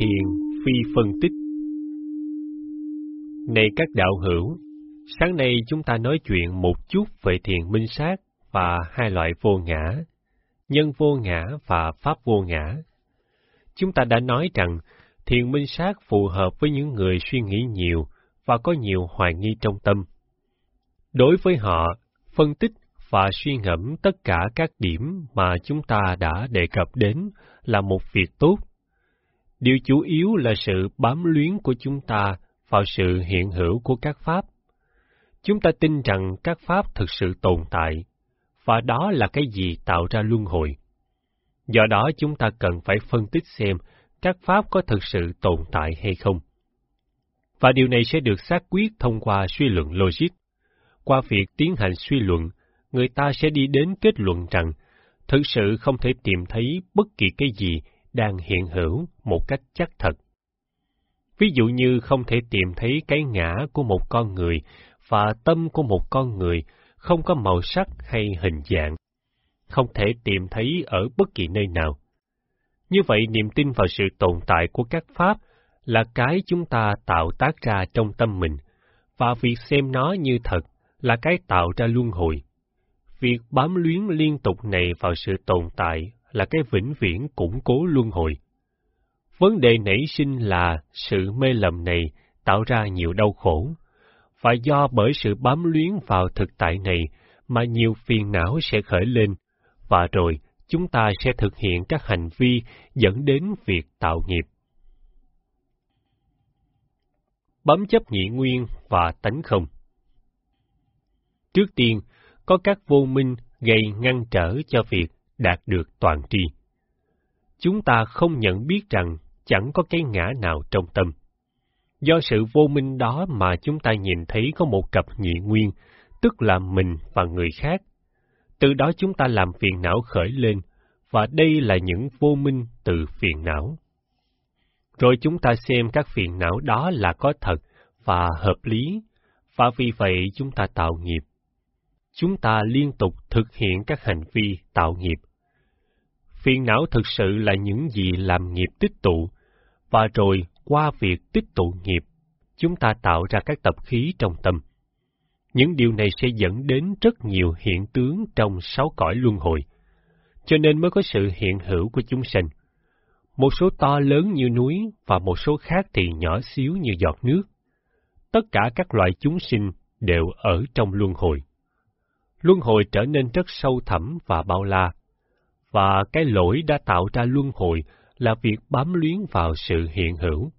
thiền phi phân tích. Này các đạo hữu, sáng nay chúng ta nói chuyện một chút về thiền minh sát và hai loại vô ngã, nhân vô ngã và pháp vô ngã. Chúng ta đã nói rằng thiền minh sát phù hợp với những người suy nghĩ nhiều và có nhiều hoài nghi trong tâm. Đối với họ, phân tích và suy ngẫm tất cả các điểm mà chúng ta đã đề cập đến là một việc tốt. Điều chủ yếu là sự bám luyến của chúng ta vào sự hiện hữu của các pháp. Chúng ta tin rằng các pháp thực sự tồn tại, và đó là cái gì tạo ra luân hồi. Do đó chúng ta cần phải phân tích xem các pháp có thực sự tồn tại hay không. Và điều này sẽ được xác quyết thông qua suy luận logic. Qua việc tiến hành suy luận, người ta sẽ đi đến kết luận rằng thực sự không thể tìm thấy bất kỳ cái gì đang hiện hữu một cách chắc thật. Ví dụ như không thể tìm thấy cái ngã của một con người và tâm của một con người không có màu sắc hay hình dạng, không thể tìm thấy ở bất kỳ nơi nào. Như vậy, niềm tin vào sự tồn tại của các pháp là cái chúng ta tạo tác ra trong tâm mình, và việc xem nó như thật là cái tạo ra luân hồi. Việc bám luyến liên tục này vào sự tồn tại là cái vĩnh viễn củng cố luân hồi. Vấn đề nảy sinh là sự mê lầm này tạo ra nhiều đau khổ, và do bởi sự bám luyến vào thực tại này mà nhiều phiền não sẽ khởi lên, và rồi chúng ta sẽ thực hiện các hành vi dẫn đến việc tạo nghiệp. Bám chấp nhị nguyên và tánh không. Trước tiên, có các vô minh gây ngăn trở cho việc đạt được toàn tri. Chúng ta không nhận biết rằng chẳng có cái ngã nào trong tâm. Do sự vô minh đó mà chúng ta nhìn thấy có một cặp nhị nguyên, tức là mình và người khác. Từ đó chúng ta làm phiền não khởi lên, và đây là những vô minh từ phiền não. Rồi chúng ta xem các phiền não đó là có thật và hợp lý, và vì vậy chúng ta tạo nghiệp. Chúng ta liên tục thực hiện các hành vi tạo nghiệp. Phiền não thực sự là những gì làm nghiệp tích tụ, và rồi qua việc tích tụ nghiệp, chúng ta tạo ra các tập khí trong tâm. Những điều này sẽ dẫn đến rất nhiều hiện tướng trong 6 cõi luân hồi, cho nên mới có sự hiện hữu của chúng sanh. Một số to lớn như núi và một số khác thì nhỏ xíu như giọt nước. Tất cả các loại chúng sinh đều ở trong luân hồi. Luân hồi trở nên rất sâu thẳm và bao la, và cái lỗi đã tạo ra luân hồi là việc bám luyến vào sự hiện hữu.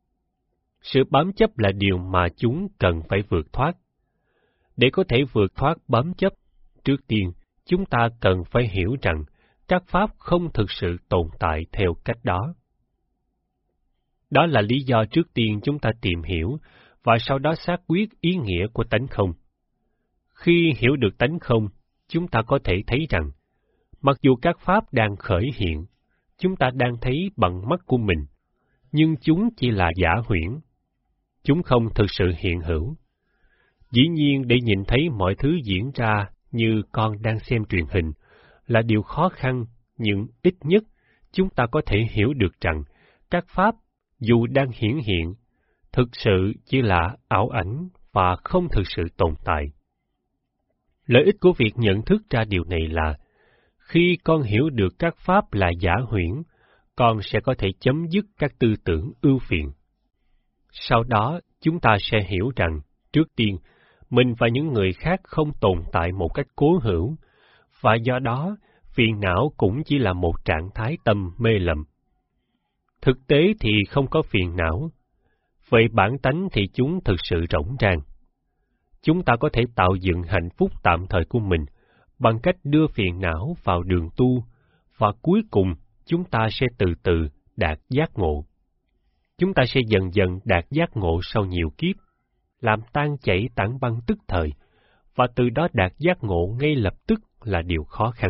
Sự bám chấp là điều mà chúng cần phải vượt thoát. Để có thể vượt thoát bám chấp, trước tiên chúng ta cần phải hiểu rằng các pháp không thực sự tồn tại theo cách đó. Đó là lý do trước tiên chúng ta tìm hiểu, và sau đó xác quyết ý nghĩa của tánh không. Khi hiểu được tánh không, chúng ta có thể thấy rằng, mặc dù các pháp đang khởi hiện, chúng ta đang thấy bằng mắt của mình, nhưng chúng chỉ là giả huyễn. Chúng không thực sự hiện hữu. Dĩ nhiên, để nhìn thấy mọi thứ diễn ra như con đang xem truyền hình là điều khó khăn, nhưng ít nhất chúng ta có thể hiểu được rằng các pháp, dù đang hiển hiện, thực sự chỉ là ảo ảnh và không thực sự tồn tại. Lợi ích của việc nhận thức ra điều này là, khi con hiểu được các pháp là giả huyễn, con sẽ có thể chấm dứt các tư tưởng ưu phiền. Sau đó, chúng ta sẽ hiểu rằng, trước tiên, mình và những người khác không tồn tại một cách cố hữu, và do đó, phiền não cũng chỉ là một trạng thái tâm mê lầm. Thực tế thì không có phiền não. Về bản tánh thì chúng thực sự rỗng rang. Chúng ta có thể tạo dựng hạnh phúc tạm thời của mình bằng cách đưa phiền não vào đường tu, và cuối cùng chúng ta sẽ từ từ đạt giác ngộ. Chúng ta sẽ dần dần đạt giác ngộ sau nhiều kiếp, làm tan chảy tảng băng tức thời, và từ đó đạt giác ngộ ngay lập tức là điều khó khăn.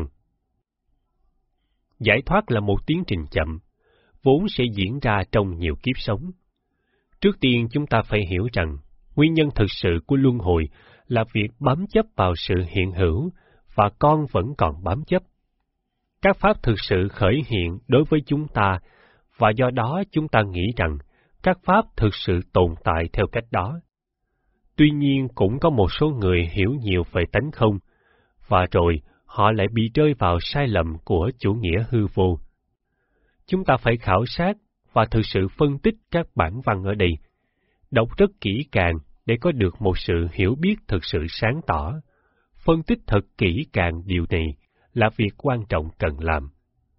Giải thoát là một tiến trình chậm, vốn sẽ diễn ra trong nhiều kiếp sống. Trước tiên chúng ta phải hiểu rằng, nguyên nhân thực sự của luân hồi là việc bám chấp vào sự hiện hữu, và con vẫn còn bám chấp. Các pháp thực sự khởi hiện đối với chúng ta, và do đó chúng ta nghĩ rằng các pháp thực sự tồn tại theo cách đó. Tuy nhiên cũng có một số người hiểu nhiều về tánh không, và rồi họ lại bị rơi vào sai lầm của chủ nghĩa hư vô. Chúng ta phải khảo sát và thực sự phân tích các bản văn ở đây, đọc rất kỹ càng để có được một sự hiểu biết thực sự sáng tỏ. Phân tích thật kỹ càng điều này là việc quan trọng cần làm.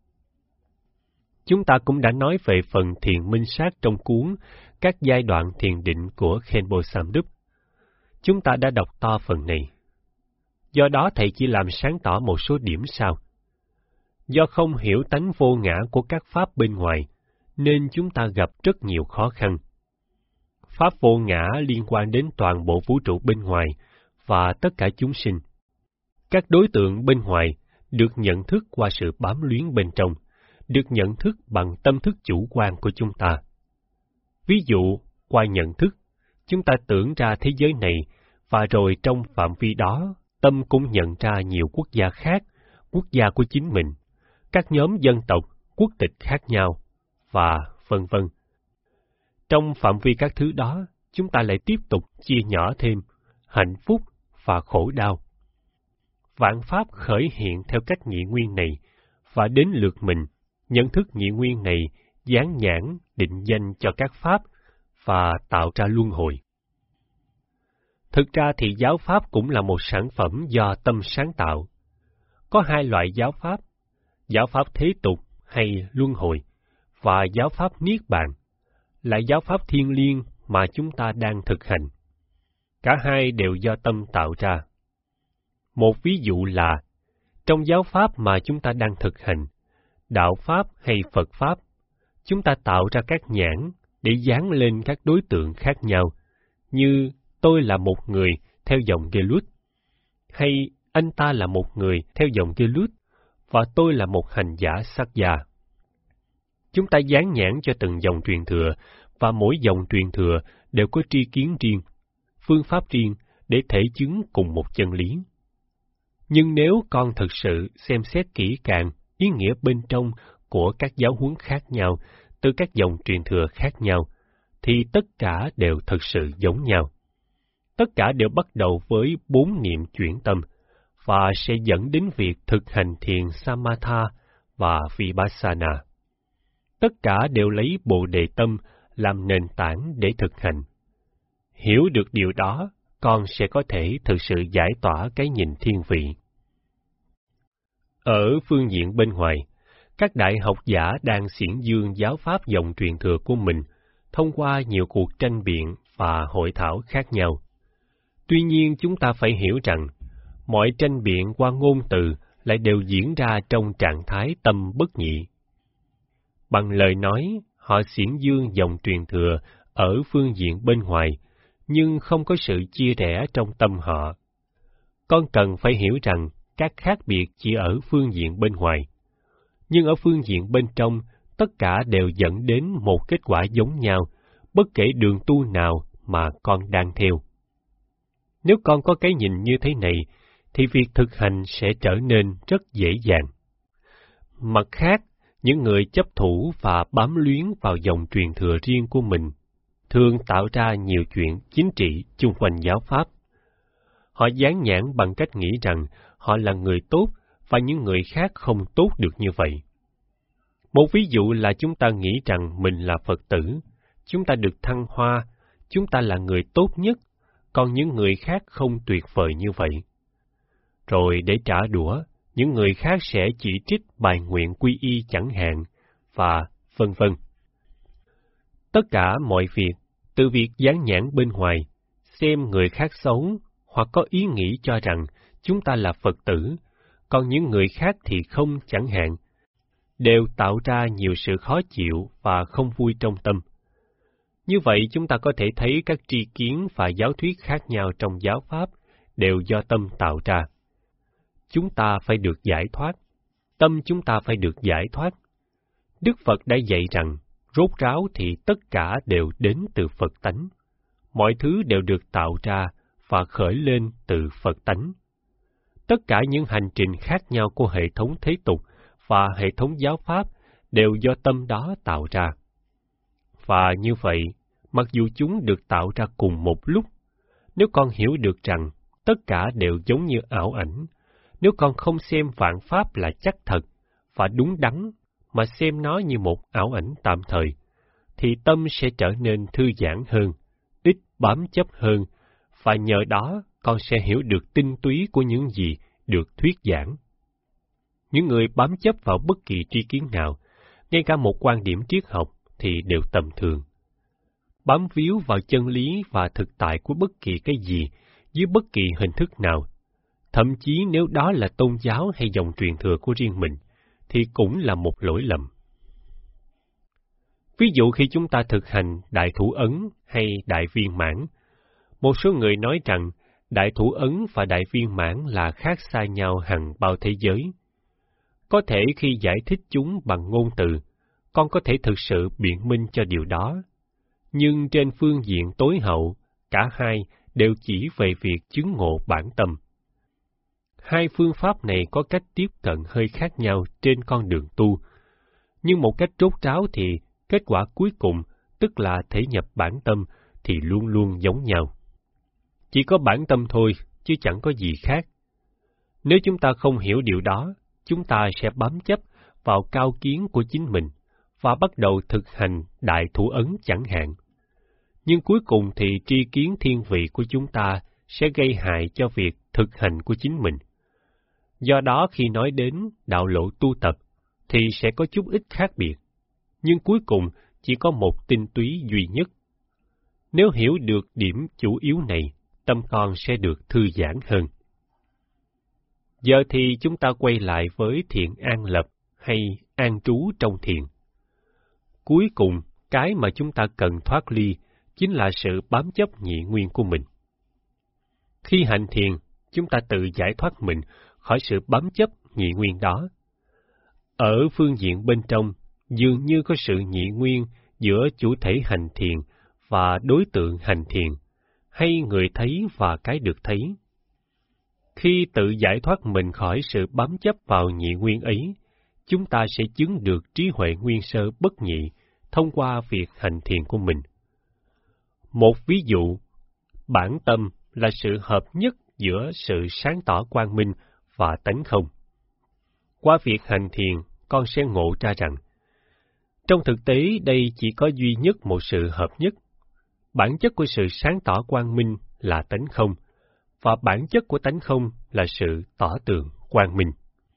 Chúng ta cũng đã nói về phần thiền minh sát trong cuốn Các giai đoạn thiền định của Khenpo Samdup. Chúng ta đã đọc to phần này. Do đó thầy chỉ làm sáng tỏ một số điểm sau. Do không hiểu tánh vô ngã của các pháp bên ngoài, nên chúng ta gặp rất nhiều khó khăn. Pháp vô ngã liên quan đến toàn bộ vũ trụ bên ngoài và tất cả chúng sinh. Các đối tượng bên ngoài được nhận thức qua sự bám luyến bên trong, được nhận thức bằng tâm thức chủ quan của chúng ta. Ví dụ, qua nhận thức, chúng ta tưởng ra thế giới này, và rồi trong phạm vi đó, tâm cũng nhận ra nhiều quốc gia khác, quốc gia của chính mình, các nhóm dân tộc, quốc tịch khác nhau, và vân vân. Trong phạm vi các thứ đó, chúng ta lại tiếp tục chia nhỏ thêm hạnh phúc và khổ đau. Vạn pháp khởi hiện theo cách nhị nguyên này, và đến lượt mình, nhận thức nhị nguyên này dán nhãn định danh cho các pháp và tạo ra luân hồi. Thực ra thì giáo pháp cũng là một sản phẩm do tâm sáng tạo. Có hai loại giáo pháp thế tục hay luân hồi, và giáo pháp niết bàn, là giáo pháp thiêng liêng mà chúng ta đang thực hành. Cả hai đều do tâm tạo ra. Một ví dụ là, trong giáo pháp mà chúng ta đang thực hành, đạo pháp hay Phật pháp, chúng ta tạo ra các nhãn để dán lên các đối tượng khác nhau, như tôi là một người theo dòng Gelut, hay anh ta là một người theo dòng Gelut, và tôi là một hành giả sắc gia. Chúng ta dán nhãn cho từng dòng truyền thừa, và mỗi dòng truyền thừa đều có tri kiến riêng, phương pháp riêng để thể chứng cùng một chân lý. Nhưng nếu con thực sự xem xét kỹ càng ý nghĩa bên trong của các giáo huấn khác nhau, từ các dòng truyền thừa khác nhau, thì tất cả đều thực sự giống nhau. Tất cả đều bắt đầu với 4 niệm chuyển tâm, và sẽ dẫn đến việc thực hành thiền Samatha và Vipassana. Tất cả đều lấy Bồ Đề tâm làm nền tảng để thực hành. Hiểu được điều đó, con sẽ có thể thực sự giải tỏa cái nhìn thiên vị. Ở phương diện bên ngoài, các đại học giả đang xiển dương giáo pháp dòng truyền thừa của mình thông qua nhiều cuộc tranh biện và hội thảo khác nhau. Tuy nhiên chúng ta phải hiểu rằng, mọi tranh biện qua ngôn từ lại đều diễn ra trong trạng thái tâm bất nhị. Bằng lời nói, họ xiển dương dòng truyền thừa ở phương diện bên ngoài, nhưng không có sự chia rẽ trong tâm họ. Con cần phải hiểu rằng các khác biệt chỉ ở phương diện bên ngoài, nhưng ở phương diện bên trong, tất cả đều dẫn đến một kết quả giống nhau, bất kể đường tu nào mà con đang theo. Nếu con có cái nhìn như thế này, thì việc thực hành sẽ trở nên rất dễ dàng. Mặt khác, những người chấp thủ và bám luyến vào dòng truyền thừa riêng của mình thường tạo ra nhiều chuyện chính trị chung quanh giáo pháp. Họ dán nhãn bằng cách nghĩ rằng họ là người tốt và những người khác không tốt được như vậy. Một ví dụ là chúng ta nghĩ rằng mình là Phật tử, chúng ta được thăng hoa, chúng ta là người tốt nhất, còn những người khác không tuyệt vời như vậy. Rồi để trả đũa, những người khác sẽ chỉ trích bài nguyện quy y chẳng hạn, và vân vân. Tất cả mọi việc, từ việc dán nhãn bên ngoài, xem người khác xấu, hoặc có ý nghĩ cho rằng chúng ta là Phật tử, còn những người khác thì không chẳng hạn, đều tạo ra nhiều sự khó chịu và không vui trong tâm. Như vậy chúng ta có thể thấy các tri kiến và giáo thuyết khác nhau trong giáo pháp đều do tâm tạo ra. Chúng ta phải được giải thoát. Tâm chúng ta phải được giải thoát. Đức Phật đã dạy rằng, rốt ráo thì tất cả đều đến từ Phật tánh. Mọi thứ đều được tạo ra và khởi lên từ Phật tánh. Tất cả những hành trình khác nhau của hệ thống thế tục và hệ thống giáo pháp đều do tâm đó tạo ra. Và như vậy, mặc dù chúng được tạo ra cùng một lúc, nếu con hiểu được rằng tất cả đều giống như ảo ảnh, nếu con không xem vạn pháp là chắc thật và đúng đắn, mà xem nó như một ảo ảnh tạm thời, thì tâm sẽ trở nên thư giãn hơn, ít bám chấp hơn, và nhờ đó con sẽ hiểu được tinh túy của những gì được thuyết giảng. Những người bám chấp vào bất kỳ tri kiến nào, ngay cả một quan điểm triết học, thì đều tầm thường. Bám víu vào chân lý và thực tại của bất kỳ cái gì, dưới bất kỳ hình thức nào, thậm chí nếu đó là tôn giáo hay dòng truyền thừa của riêng mình, thì cũng là một lỗi lầm. Ví dụ khi chúng ta thực hành đại thủ ấn hay đại viên mãn, một số người nói rằng đại thủ ấn và đại viên mãn là khác xa nhau hằng bao thế giới. Có thể khi giải thích chúng bằng ngôn từ, con có thể thực sự biện minh cho điều đó. Nhưng trên phương diện tối hậu, cả hai đều chỉ về việc chứng ngộ bản tâm. Hai phương pháp này có cách tiếp cận hơi khác nhau trên con đường tu, nhưng một cách rốt ráo thì kết quả cuối cùng, tức là thể nhập bản tâm, thì luôn luôn giống nhau. Chỉ có bản tâm thôi, chứ chẳng có gì khác. Nếu chúng ta không hiểu điều đó, chúng ta sẽ bám chấp vào cao kiến của chính mình và bắt đầu thực hành đại thủ ấn chẳng hạn. Nhưng cuối cùng thì tri kiến thiên vị của chúng ta sẽ gây hại cho việc thực hành của chính mình. Do đó khi nói đến đạo lộ tu tập thì sẽ có chút ít khác biệt, nhưng cuối cùng chỉ có một tinh túy duy nhất. Nếu hiểu được điểm chủ yếu này, tâm con sẽ được thư giãn hơn. Giờ thì chúng ta quay lại với thiện an lập hay an trú trong thiền. Cuối cùng, cái mà chúng ta cần thoát ly chính là sự bám chấp nhị nguyên của mình. Khi hành thiền, chúng ta tự giải thoát mình khỏi sự bám chấp nhị nguyên đó. Ở phương diện bên trong, dường như có sự nhị nguyên giữa chủ thể hành thiền và đối tượng hành thiền, hay người thấy và cái được thấy. Khi tự giải thoát mình khỏi sự bám chấp vào nhị nguyên ấy, chúng ta sẽ chứng được trí huệ nguyên sơ bất nhị thông qua việc hành thiền của mình. Một ví dụ, bản tâm là sự hợp nhất giữa sự sáng tỏ quang minh và tánh không. Qua việc hành thiền, con sẽ ngộ ra rằng, trong thực tế đây chỉ có duy nhất một sự hợp nhất. Bản chất của sự sáng tỏ quang minh là tánh không, và bản chất của tánh không là sự tỏ tường quang minh.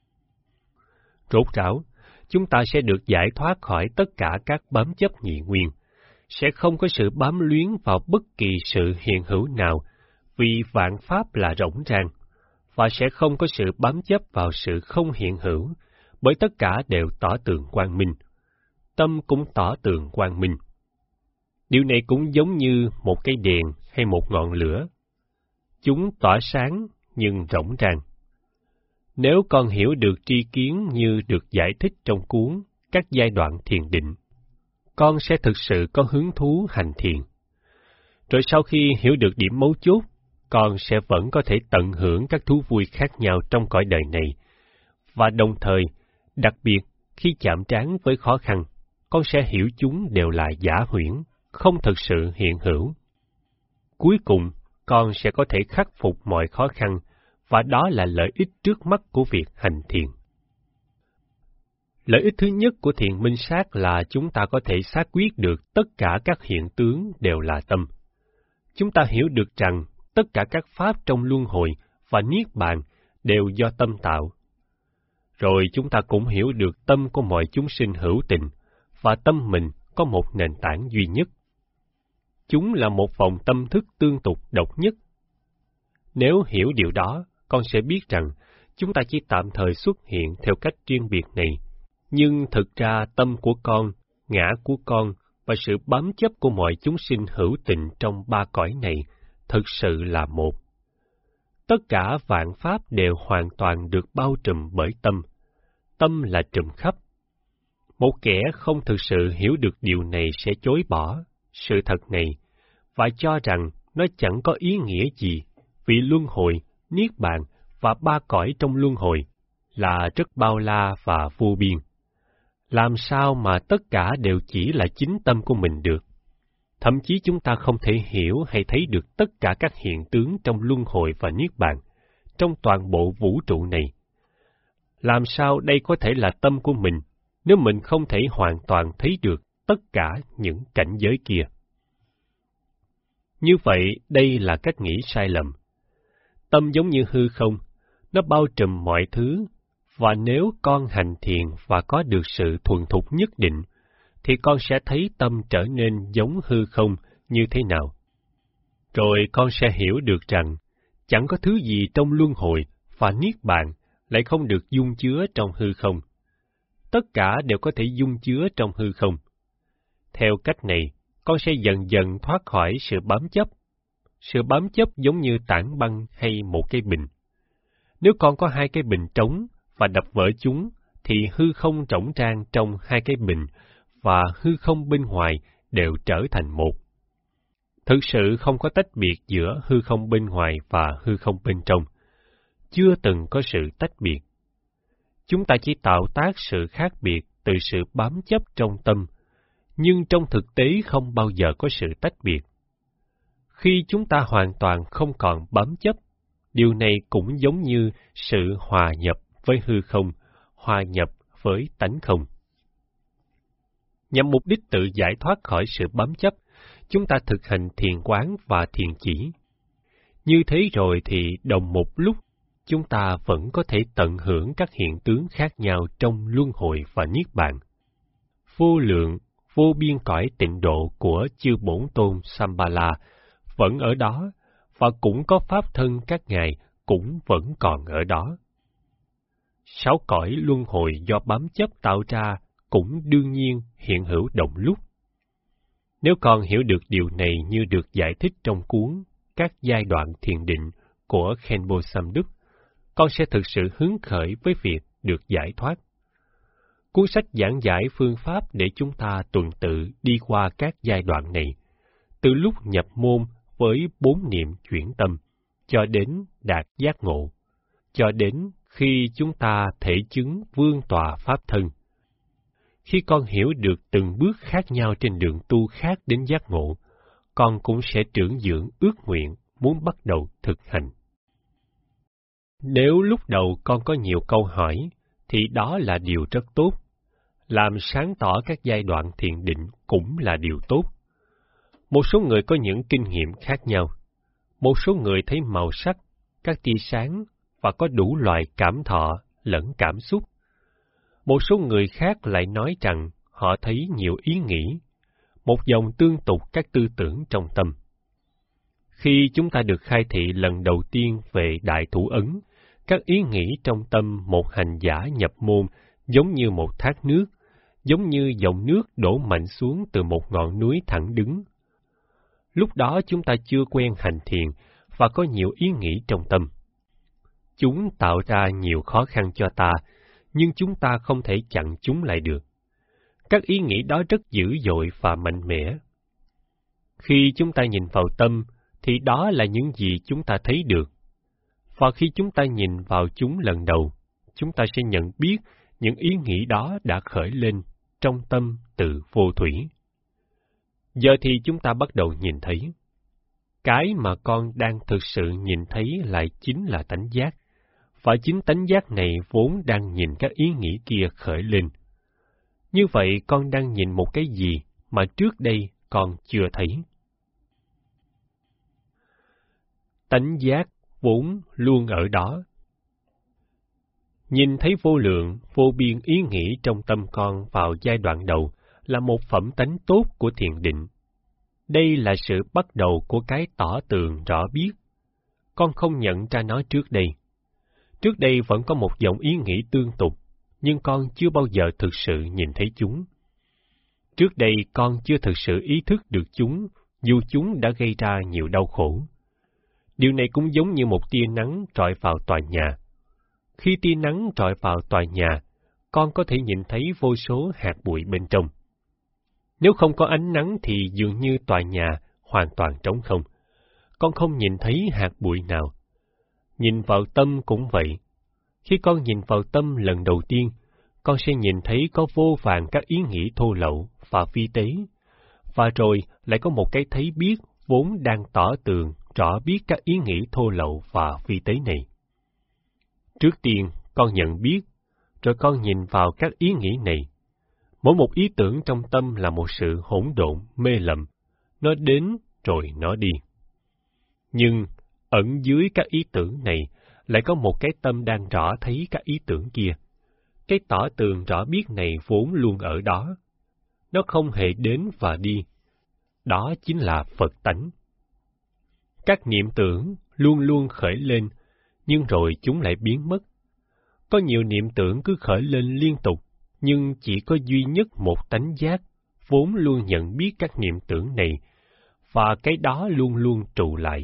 Rốt ráo, chúng ta sẽ được giải thoát khỏi tất cả các bám chấp nhị nguyên, sẽ không có sự bám luyến vào bất kỳ sự hiện hữu nào, vì vạn pháp là rỗng rang, và sẽ không có sự bám chấp vào sự không hiện hữu, bởi tất cả đều tỏ tường quang minh. Tâm cũng tỏ tường quang minh. Điều này cũng giống như một cây đèn hay một ngọn lửa. Chúng tỏa sáng nhưng rỗng rang. Nếu con hiểu được tri kiến như được giải thích trong cuốn Các giai đoạn thiền định, con sẽ thực sự có hứng thú hành thiền. Rồi sau khi hiểu được điểm mấu chốt, con sẽ vẫn có thể tận hưởng các thú vui khác nhau trong cõi đời này, và đồng thời, đặc biệt khi chạm trán với khó khăn, con sẽ hiểu chúng đều là giả huyễn, không thực sự hiện hữu. Cuối cùng, con sẽ có thể khắc phục mọi khó khăn, và đó là lợi ích trước mắt của việc hành thiền. Lợi ích thứ nhất của thiền minh sát là chúng ta có thể xác quyết được tất cả các hiện tướng đều là tâm. Chúng ta hiểu được rằng tất cả các pháp trong luân hồi và niết bàn đều do tâm tạo. Rồi chúng ta cũng hiểu được tâm của mọi chúng sinh hữu tình, và tâm mình có một nền tảng duy nhất. Chúng là một vòng tâm thức tương tục độc nhất. Nếu hiểu điều đó, con sẽ biết rằng chúng ta chỉ tạm thời xuất hiện theo cách riêng biệt này, nhưng thực ra tâm của con, ngã của con và sự bám chấp của mọi chúng sinh hữu tình trong ba cõi này thực sự là một. Tất cả vạn pháp đều hoàn toàn được bao trùm bởi tâm. Tâm là trùm khắp. Một kẻ không thực sự hiểu được điều này sẽ chối bỏ sự thật này và cho rằng nó chẳng có ý nghĩa gì, vì luân hồi, niết bàn và ba cõi trong luân hồi là rất bao la và vô biên. Làm sao mà tất cả đều chỉ là chính tâm của mình được? Thậm chí chúng ta không thể hiểu hay thấy được tất cả các hiện tướng trong luân hồi và niết bàn, trong toàn bộ vũ trụ này. Làm sao đây có thể là tâm của mình, nếu mình không thể hoàn toàn thấy được tất cả những cảnh giới kia? Như vậy, đây là cách nghĩ sai lầm. Tâm giống như hư không, nó bao trùm mọi thứ, và nếu con hành thiền và có được sự thuần thục nhất định, thì con sẽ thấy tâm trở nên giống hư không như thế nào. Rồi con sẽ hiểu được rằng, chẳng có thứ gì trong luân hồi và niết bàn lại không được dung chứa trong hư không. Tất cả đều có thể dung chứa trong hư không. Theo cách này, con sẽ dần dần thoát khỏi sự bám chấp. Sự bám chấp giống như tảng băng hay một cái bình. Nếu con có hai cái bình trống và đập vỡ chúng, thì hư không rỗng rang trong hai cái bình và hư không bên ngoài đều trở thành một. Thực sự không có tách biệt giữa hư không bên ngoài và hư không bên trong. Chưa từng có sự tách biệt. Chúng ta chỉ tạo tác sự khác biệt từ sự bám chấp trong tâm, nhưng trong thực tế không bao giờ có sự tách biệt. Khi chúng ta hoàn toàn không còn bám chấp, điều này cũng giống như sự hòa nhập với hư không, hòa nhập với tánh không. Nhằm mục đích tự giải thoát khỏi sự bám chấp, chúng ta thực hành thiền quán và thiền chỉ. Như thế rồi thì đồng một lúc, chúng ta vẫn có thể tận hưởng các hiện tướng khác nhau trong luân hồi và niết bàn. Vô lượng, vô biên cõi tịnh độ của chư Bổn Tôn Shambhala vẫn ở đó, và cũng có pháp thân các ngài cũng vẫn còn ở đó. 6 cõi luân hồi do bám chấp tạo ra cũng đương nhiên hiện hữu đồng lúc. Nếu con hiểu được điều này như được giải thích trong cuốn Các giai đoạn thiền định của Khenpo Samduk, con sẽ thực sự hứng khởi với việc được giải thoát. Cuốn sách giảng giải phương pháp để chúng ta tuần tự đi qua các giai đoạn này, từ lúc nhập môn với 4 niệm chuyển tâm, cho đến đạt giác ngộ, cho đến khi chúng ta thể chứng vương tọa pháp thân. Khi con hiểu được từng bước khác nhau trên đường tu khác đến giác ngộ, con cũng sẽ trưởng dưỡng ước nguyện muốn bắt đầu thực hành. Nếu lúc đầu con có nhiều câu hỏi, thì đó là điều rất tốt. Làm sáng tỏ các giai đoạn thiền định cũng là điều tốt. Một số người có những kinh nghiệm khác nhau. Một số người thấy màu sắc, các tia sáng và có đủ loại cảm thọ lẫn cảm xúc. Một số người khác lại nói rằng họ thấy nhiều ý nghĩ, một dòng tương tục các tư tưởng trong tâm. Khi chúng ta được khai thị lần đầu tiên về Đại Thủ Ấn, các ý nghĩ trong tâm một hành giả nhập môn giống như một thác nước, giống như dòng nước đổ mạnh xuống từ một ngọn núi thẳng đứng. Lúc đó chúng ta chưa quen hành thiền và có nhiều ý nghĩ trong tâm. Chúng tạo ra nhiều khó khăn cho ta, nhưng chúng ta không thể chặn chúng lại được. Các ý nghĩ đó rất dữ dội và mạnh mẽ. Khi chúng ta nhìn vào tâm, thì đó là những gì chúng ta thấy được. Và khi chúng ta nhìn vào chúng lần đầu, chúng ta sẽ nhận biết những ý nghĩ đó đã khởi lên trong tâm từ vô thủy. Giờ thì chúng ta bắt đầu nhìn thấy. Cái mà con đang thực sự nhìn thấy lại chính là tánh giác, và chính tánh giác này vốn đang nhìn các ý nghĩ kia khởi lên. Như vậy con đang nhìn một cái gì mà trước đây con chưa thấy. Tánh giác vốn luôn ở đó. Nhìn thấy vô lượng, vô biên ý nghĩ trong tâm con vào giai đoạn đầu là một phẩm tánh tốt của thiền định. Đây là sự bắt đầu của cái tỏ tường rõ biết. Con không nhận ra nó trước đây. Trước đây vẫn có một dòng ý nghĩ tương tục, nhưng con chưa bao giờ thực sự nhìn thấy chúng. Trước đây con chưa thực sự ý thức được chúng, dù chúng đã gây ra nhiều đau khổ. Điều này cũng giống như một tia nắng rọi vào tòa nhà. Khi tia nắng rọi vào tòa nhà, con có thể nhìn thấy vô số hạt bụi bên trong. Nếu không có ánh nắng thì dường như tòa nhà hoàn toàn trống không. Con không nhìn thấy hạt bụi nào. Nhìn vào tâm cũng vậy. Khi con nhìn vào tâm lần đầu tiên, con sẽ nhìn thấy có vô vàn các ý nghĩ thô lậu và vi tế, và rồi lại có một cái thấy biết vốn đang tỏ tường rõ biết các ý nghĩ thô lậu và vi tế này. Trước tiên, con nhận biết, rồi con nhìn vào các ý nghĩ này. Mỗi một ý tưởng trong tâm là một sự hỗn độn, mê lầm, nó đến rồi nó đi. Nhưng ẩn dưới các ý tưởng này lại có một cái tâm đang rõ thấy các ý tưởng kia. Cái tỏ tường rõ biết này vốn luôn ở đó. Nó không hề đến và đi. Đó chính là Phật tánh. Các niệm tưởng luôn luôn khởi lên, nhưng rồi chúng lại biến mất. Có nhiều niệm tưởng cứ khởi lên liên tục, nhưng chỉ có duy nhất một tánh giác, vốn luôn nhận biết các niệm tưởng này, và cái đó luôn luôn trụ lại.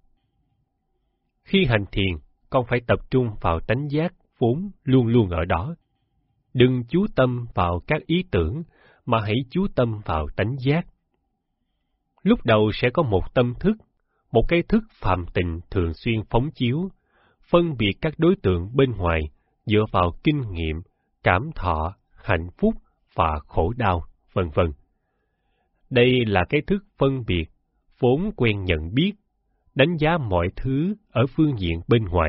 Khi hành thiền, con phải tập trung vào tánh giác vốn luôn luôn ở đó. Đừng chú tâm vào các ý tưởng, mà hãy chú tâm vào tánh giác. Lúc đầu sẽ có một tâm thức, một cái thức phàm tình thường xuyên phóng chiếu, phân biệt các đối tượng bên ngoài dựa vào kinh nghiệm, cảm thọ, hạnh phúc và khổ đau, vân vân. Đây là cái thức phân biệt, vốn quen nhận biết, đánh giá mọi thứ ở phương diện bên ngoài.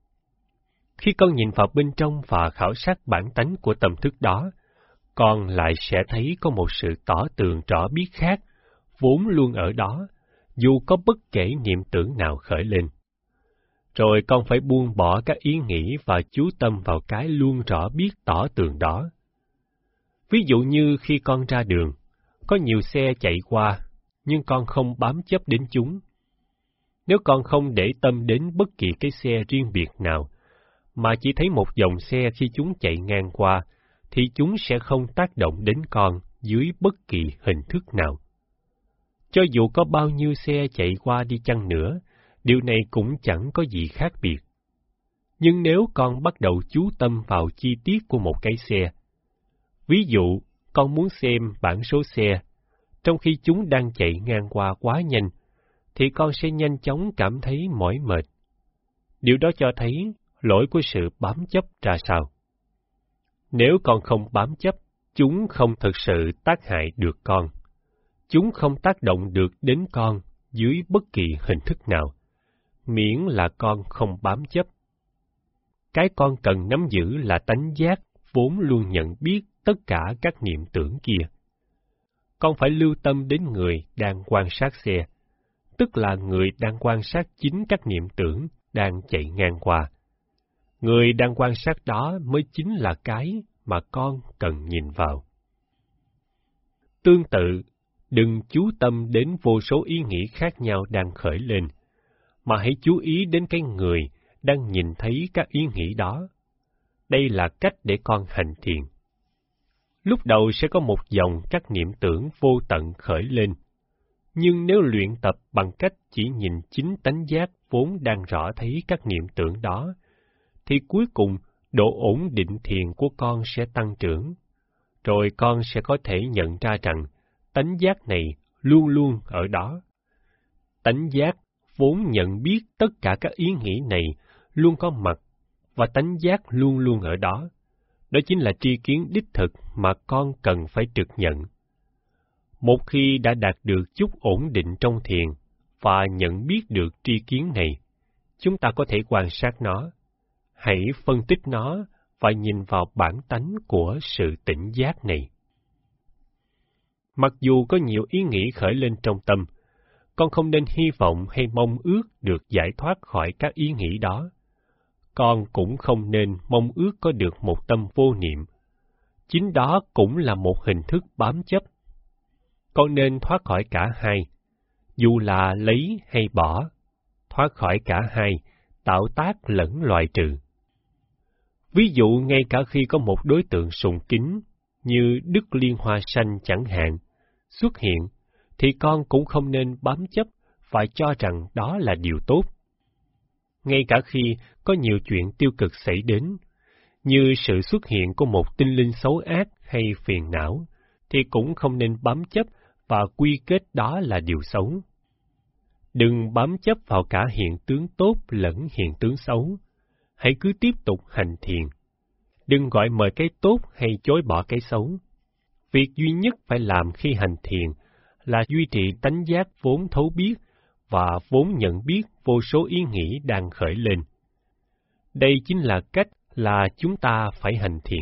Khi con nhìn vào bên trong và khảo sát bản tánh của tâm thức đó, con lại sẽ thấy có một sự tỏ tường rõ biết khác, vốn luôn ở đó, dù có bất kể niệm tưởng nào khởi lên. Rồi con phải buông bỏ các ý nghĩ và chú tâm vào cái luôn rõ biết tỏ tường đó. Ví dụ như khi con ra đường, có nhiều xe chạy qua, nhưng con không bám chấp đến chúng. Nếu con không để tâm đến bất kỳ cái xe riêng biệt nào, mà chỉ thấy một dòng xe khi chúng chạy ngang qua, thì chúng sẽ không tác động đến con dưới bất kỳ hình thức nào. Cho dù có bao nhiêu xe chạy qua đi chăng nữa, điều này cũng chẳng có gì khác biệt. Nhưng nếu con bắt đầu chú tâm vào chi tiết của một cái xe, ví dụ con muốn xem bảng số xe, trong khi chúng đang chạy ngang qua quá nhanh, thì con sẽ nhanh chóng cảm thấy mỏi mệt. Điều đó cho thấy lỗi của sự bám chấp ra sao. Nếu con không bám chấp, chúng không thực sự tác hại được con. Chúng không tác động được đến con dưới bất kỳ hình thức nào, miễn là con không bám chấp. Cái con cần nắm giữ là tánh giác vốn luôn nhận biết tất cả các niệm tưởng kia. Con phải lưu tâm đến người đang quan sát xe, tức là người đang quan sát chính các niệm tưởng đang chạy ngang qua. Người đang quan sát đó mới chính là cái mà con cần nhìn vào. Tương tự, đừng chú tâm đến vô số ý nghĩ khác nhau đang khởi lên, mà hãy chú ý đến cái người đang nhìn thấy các ý nghĩ đó. Đây là cách để con hành thiền. Lúc đầu sẽ có một dòng các niệm tưởng vô tận khởi lên, nhưng nếu luyện tập bằng cách chỉ nhìn chính tánh giác vốn đang rõ thấy các niệm tưởng đó, thì cuối cùng độ ổn định thiền của con sẽ tăng trưởng, rồi con sẽ có thể nhận ra rằng tánh giác này luôn luôn ở đó. Tánh giác vốn nhận biết tất cả các ý nghĩ này luôn có mặt, và tánh giác luôn luôn ở đó. Đó chính là tri kiến đích thực mà con cần phải trực nhận. Một khi đã đạt được chút ổn định trong thiền và nhận biết được tri kiến này, chúng ta có thể quan sát nó. Hãy phân tích nó và nhìn vào bản tánh của sự tỉnh giác này. Mặc dù có nhiều ý nghĩ khởi lên trong tâm, con không nên hy vọng hay mong ước được giải thoát khỏi các ý nghĩ đó. Con cũng không nên mong ước có được một tâm vô niệm. Chính đó cũng là một hình thức bám chấp. Con nên thoát khỏi cả hai, dù là lấy hay bỏ, thoát khỏi cả hai, tạo tác lẫn loại trừ. Ví dụ ngay cả khi có một đối tượng sùng kính, như Đức Liên Hoa Sanh chẳng hạn, xuất hiện, thì con cũng không nên bám chấp và cho rằng đó là điều tốt. Ngay cả khi có nhiều chuyện tiêu cực xảy đến, như sự xuất hiện của một tinh linh xấu ác hay phiền não, thì cũng không nên bám chấp và quy kết đó là điều xấu. Đừng bám chấp vào cả hiện tướng tốt lẫn hiện tướng xấu. Hãy cứ tiếp tục hành thiền. Đừng gọi mời cái tốt hay chối bỏ cái xấu. Việc duy nhất phải làm khi hành thiền là duy trì tánh giác vốn thấu biết và vốn nhận biết vô số ý nghĩ đang khởi lên. Đây chính là cách là chúng ta phải hành thiền.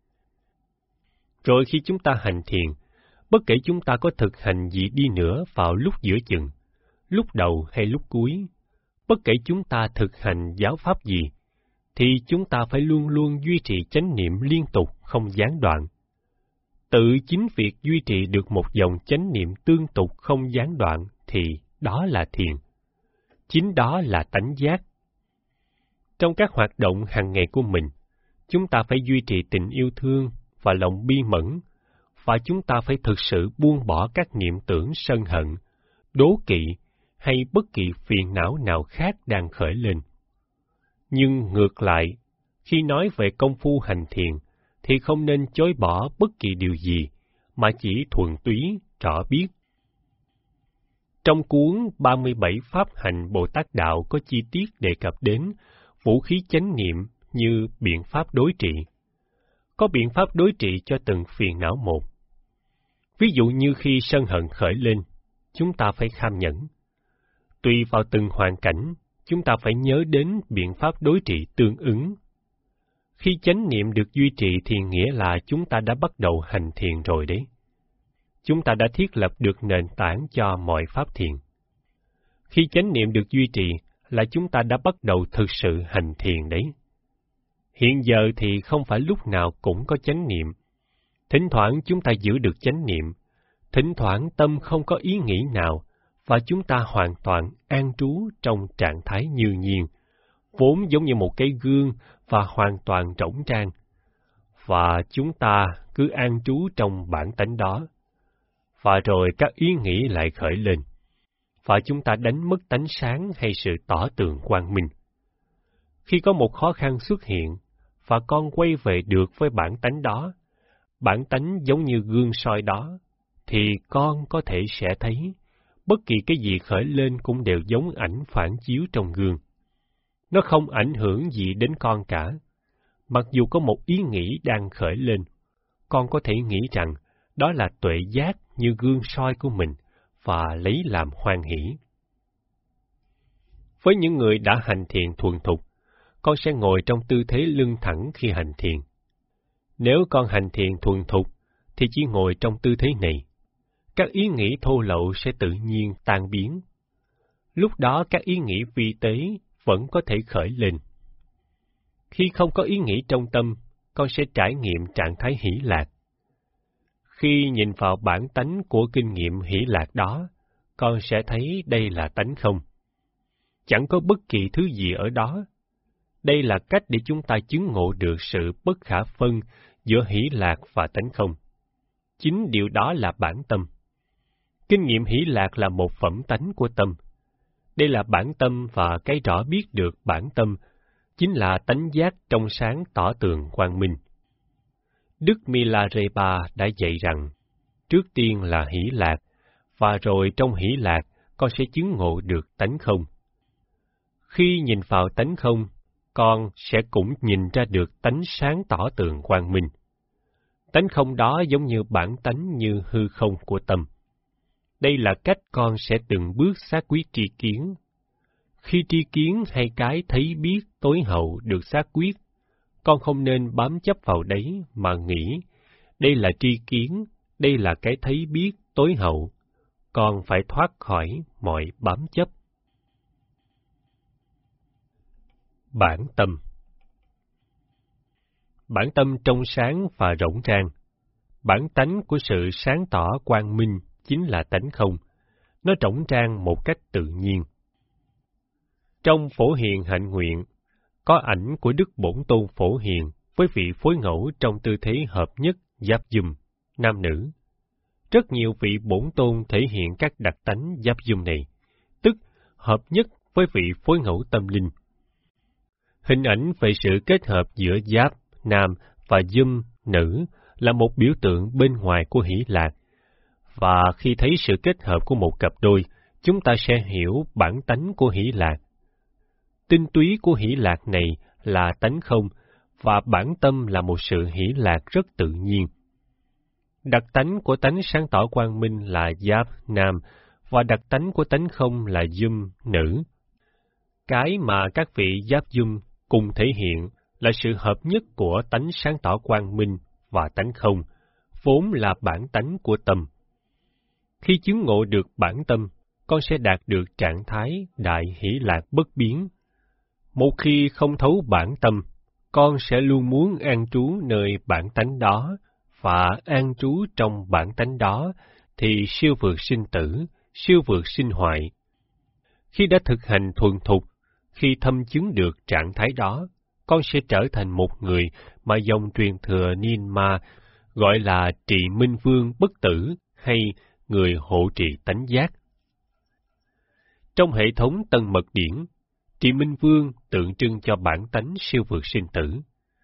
Rồi khi chúng ta hành thiền, bất kể chúng ta có thực hành gì đi nữa vào lúc giữa chừng, lúc đầu hay lúc cuối, bất kể chúng ta thực hành giáo pháp gì, thì chúng ta phải luôn luôn duy trì chánh niệm liên tục không gián đoạn. Tự chính việc duy trì được một dòng chánh niệm tương tục không gián đoạn thì đó là thiền. Chính đó là tánh giác. Trong các hoạt động hàng ngày của mình, chúng ta phải duy trì tình yêu thương và lòng bi mẫn, và chúng ta phải thực sự buông bỏ các niệm tưởng sân hận, đố kỵ hay bất kỳ phiền não nào khác đang khởi lên. Nhưng ngược lại, khi nói về công phu hành thiền, thì không nên chối bỏ bất kỳ điều gì, mà chỉ thuần túy, rõ biết. Trong cuốn 37 Pháp hành Bồ Tát Đạo có chi tiết đề cập đến vũ khí chánh niệm như biện pháp đối trị. Có biện pháp đối trị cho từng phiền não một. Ví dụ như khi sân hận khởi lên, chúng ta phải kham nhẫn. Tùy vào từng hoàn cảnh, chúng ta phải nhớ đến biện pháp đối trị tương ứng. Khi chánh niệm được duy trì thì nghĩa là chúng ta đã bắt đầu hành thiền rồi đấy. Chúng ta đã thiết lập được nền tảng cho mọi pháp thiền. Khi chánh niệm được duy trì là chúng ta đã bắt đầu thực sự hành thiền đấy. Hiện giờ thì không phải lúc nào cũng có chánh niệm. Thỉnh thoảng chúng ta giữ được chánh niệm, thỉnh thoảng tâm không có ý nghĩ nào, và chúng ta hoàn toàn an trú trong trạng thái như nhiên, vốn giống như một cái gương và hoàn toàn rỗng rang. Và chúng ta cứ an trú trong bản tánh đó. Và rồi các ý nghĩ lại khởi lên, và chúng ta đánh mất tánh sáng hay sự tỏ tường quang minh. Khi có một khó khăn xuất hiện, và con quay về được với bản tánh đó, bản tánh giống như gương soi đó, thì con có thể sẽ thấy, bất kỳ cái gì khởi lên cũng đều giống ảnh phản chiếu trong gương. Nó không ảnh hưởng gì đến con cả. Mặc dù có một ý nghĩ đang khởi lên, con có thể nghĩ rằng đó là tuệ giác như gương soi của mình và lấy làm hoan hỷ. Với những người đã hành thiền thuần thục, con sẽ ngồi trong tư thế lưng thẳng khi hành thiền. Nếu con hành thiền thuần thục, thì chỉ ngồi trong tư thế này. Các ý nghĩ thô lậu sẽ tự nhiên tan biến. Lúc đó các ý nghĩ vi tế vẫn có thể khởi lên. Khi không có ý nghĩ trong tâm, con sẽ trải nghiệm trạng thái hỷ lạc. Khi nhìn vào bản tánh của kinh nghiệm hỷ lạc đó, con sẽ thấy đây là tánh không. Chẳng có bất kỳ thứ gì ở đó. Đây là cách để chúng ta chứng ngộ được sự bất khả phân giữa hỷ lạc và tánh không. Chính điều đó là bản tâm. Kinh nghiệm hỷ lạc là một phẩm tánh của tâm. Đây là bản tâm và cái rõ biết được bản tâm, chính là tánh giác trong sáng tỏ tường quang minh. Đức Milarepa đã dạy rằng, trước tiên là hỷ lạc, và rồi trong hỷ lạc con sẽ chứng ngộ được tánh không. Khi nhìn vào tánh không, con sẽ cũng nhìn ra được tánh sáng tỏ tường quang minh. Tánh không đó giống như bản tánh như hư không của tâm. Đây là cách con sẽ từng bước xác quyết tri kiến. Khi tri kiến hay cái thấy biết tối hậu được xác quyết, con không nên bám chấp vào đấy mà nghĩ, đây là tri kiến, đây là cái thấy biết tối hậu. Con phải thoát khỏi mọi bám chấp. Bản tâm. Bản tâm trong sáng và rộng rang. Bản tánh của sự sáng tỏ quang minh chính là tánh không. Nó rộng rang một cách tự nhiên. Trong Phổ Hiền hạnh nguyện, có ảnh của Đức Bổn Tôn Phổ Hiền với vị phối ngẫu trong tư thế hợp nhất giáp dùm, nam nữ. Rất nhiều vị Bổn Tôn thể hiện các đặc tánh giáp dùm này, tức hợp nhất với vị phối ngẫu tâm linh. Hình ảnh về sự kết hợp giữa giáp, nam và dùm, nữ là một biểu tượng bên ngoài của hỷ lạc, và khi thấy sự kết hợp của một cặp đôi, chúng ta sẽ hiểu bản tánh của hỷ lạc. Tinh túy của hỷ lạc này là tánh không, và bản tâm là một sự hỷ lạc rất tự nhiên. Đặc tánh của tánh sáng tỏ quang minh là giáp nam, và đặc tánh của tánh không là dum nữ. Cái mà các vị giáp dum cùng thể hiện là sự hợp nhất của tánh sáng tỏ quang minh và tánh không, vốn là bản tánh của tâm. Khi chứng ngộ được bản tâm, con sẽ đạt được trạng thái đại hỷ lạc bất biến. Một khi không thấu bản tâm, con sẽ luôn muốn an trú nơi bản tánh đó, và an trú trong bản tánh đó thì siêu vượt sinh tử, siêu vượt sinh hoại. Khi đã thực hành thuần thục, khi thâm chứng được trạng thái đó, con sẽ trở thành một người mà dòng truyền thừa Ninma gọi là Trị Minh Vương bất tử hay người hộ trì tánh giác. Trong hệ thống Tân Mật Điển, Trị Minh Vương tượng trưng cho bản tánh siêu vượt sinh tử.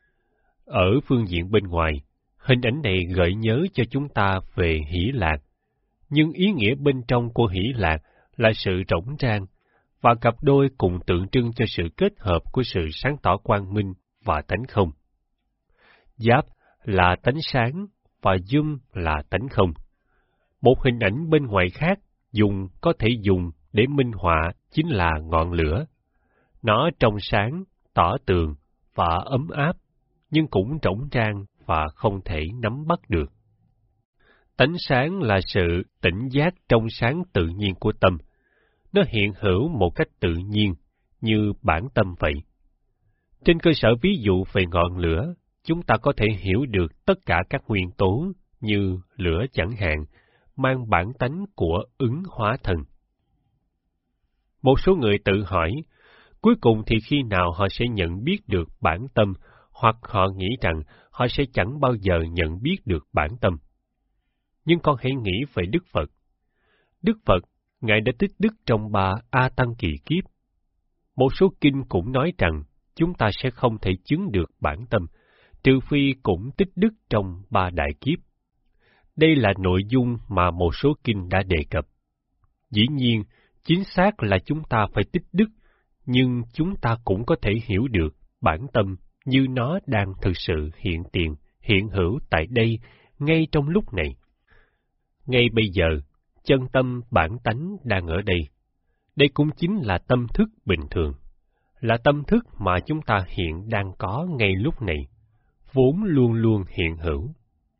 Ở phương diện bên ngoài, hình ảnh này gợi nhớ cho chúng ta về hỷ lạc, nhưng ý nghĩa bên trong của hỷ lạc là sự rỗng rang, và cặp đôi cùng tượng trưng cho sự kết hợp của sự sáng tỏ quang minh và tánh không. Giáp là tánh sáng và dum là tánh không. Một hình ảnh bên ngoài khác có thể dùng để minh họa chính là ngọn lửa. Nó trong sáng, tỏ tường và ấm áp, nhưng cũng rỗng rang và không thể nắm bắt được. Tánh sáng là sự tỉnh giác trong sáng tự nhiên của tâm. Nó hiện hữu một cách tự nhiên, như bản tâm vậy. Trên cơ sở ví dụ về ngọn lửa, chúng ta có thể hiểu được tất cả các nguyên tố, như lửa chẳng hạn, mang bản tánh của ứng hóa thần. Một số người tự hỏi, cuối cùng thì khi nào họ sẽ nhận biết được bản tâm, hoặc họ nghĩ rằng họ sẽ chẳng bao giờ nhận biết được bản tâm. Nhưng con hãy nghĩ về Đức Phật. Đức Phật, Ngài đã tích đức trong 3 A Tăng kỳ kiếp. Một số kinh cũng nói rằng chúng ta sẽ không thể chứng được bản tâm, trừ phi cũng tích đức trong 3 đại kiếp. Đây là nội dung mà một số kinh đã đề cập. Dĩ nhiên, chính xác là chúng ta phải tích đức, nhưng chúng ta cũng có thể hiểu được bản tâm như nó đang thực sự hiện tiền, hiện hữu tại đây, ngay trong lúc này. Ngay bây giờ, chân tâm bản tánh đang ở đây. Đây cũng chính là tâm thức bình thường, là tâm thức mà chúng ta hiện đang có ngay lúc này, vốn luôn luôn hiện hữu.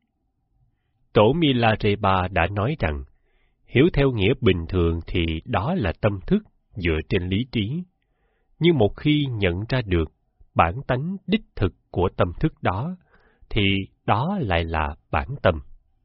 Tổ Milarepa đã nói rằng, hiểu theo nghĩa bình thường thì đó là tâm thức dựa trên lý trí. Nhưng một khi nhận ra được bản tánh đích thực của tâm thức đó, thì đó lại là bản tâm.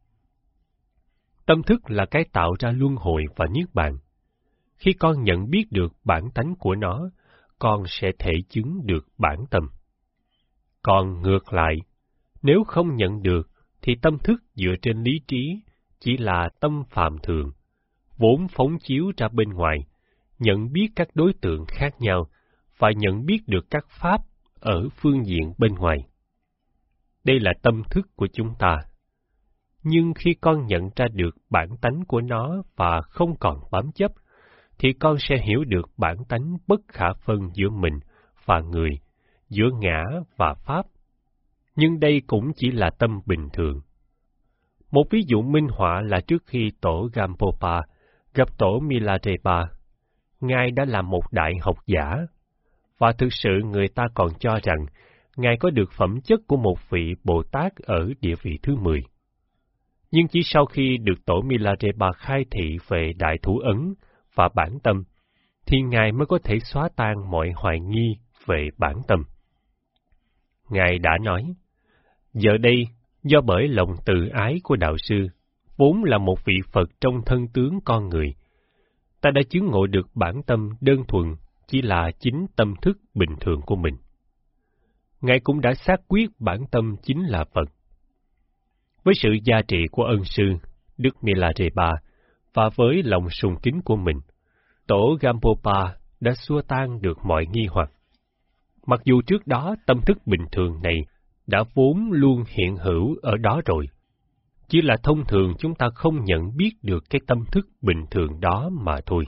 Tâm thức là cái tạo ra luân hồi và niết bàn. Khi con nhận biết được bản tánh của nó, con sẽ thể chứng được bản tâm. Còn ngược lại, nếu không nhận được, thì tâm thức dựa trên lý trí chỉ là tâm phàm thường, vốn phóng chiếu ra bên ngoài, nhận biết các đối tượng khác nhau và nhận biết được các pháp ở phương diện bên ngoài. Đây là tâm thức của chúng ta. Nhưng khi con nhận ra được bản tánh của nó và không còn bám chấp, thì con sẽ hiểu được bản tánh bất khả phân giữa mình và người, giữa ngã và pháp. Nhưng đây cũng chỉ là tâm bình thường. Một ví dụ minh họa là trước khi tổ Gampopa gặp tổ Milarepa, Ngài đã là một đại học giả, và thực sự người ta còn cho rằng Ngài có được phẩm chất của một vị Bồ Tát ở địa vị thứ 10. Nhưng chỉ sau khi được tổ Milarepa khai thị về đại thủ ấn và bản tâm, thì Ngài mới có thể xóa tan mọi hoài nghi về bản tâm. Ngài đã nói, giờ đây, do bởi lòng từ ái của đạo sư, vốn là một vị Phật trong thân tướng con người, ta đã chứng ngộ được bản tâm đơn thuần chỉ là chính tâm thức bình thường của mình. Ngài cũng đã xác quyết bản tâm chính là Phật. Với sự gia trị của ân sư, Đức Milarepa, và với lòng sùng kính của mình, tổ Gampopa đã xua tan được mọi nghi hoặc. Mặc dù trước đó tâm thức bình thường này đã vốn luôn hiện hữu ở đó rồi, chỉ là thông thường chúng ta không nhận biết được cái tâm thức bình thường đó mà thôi.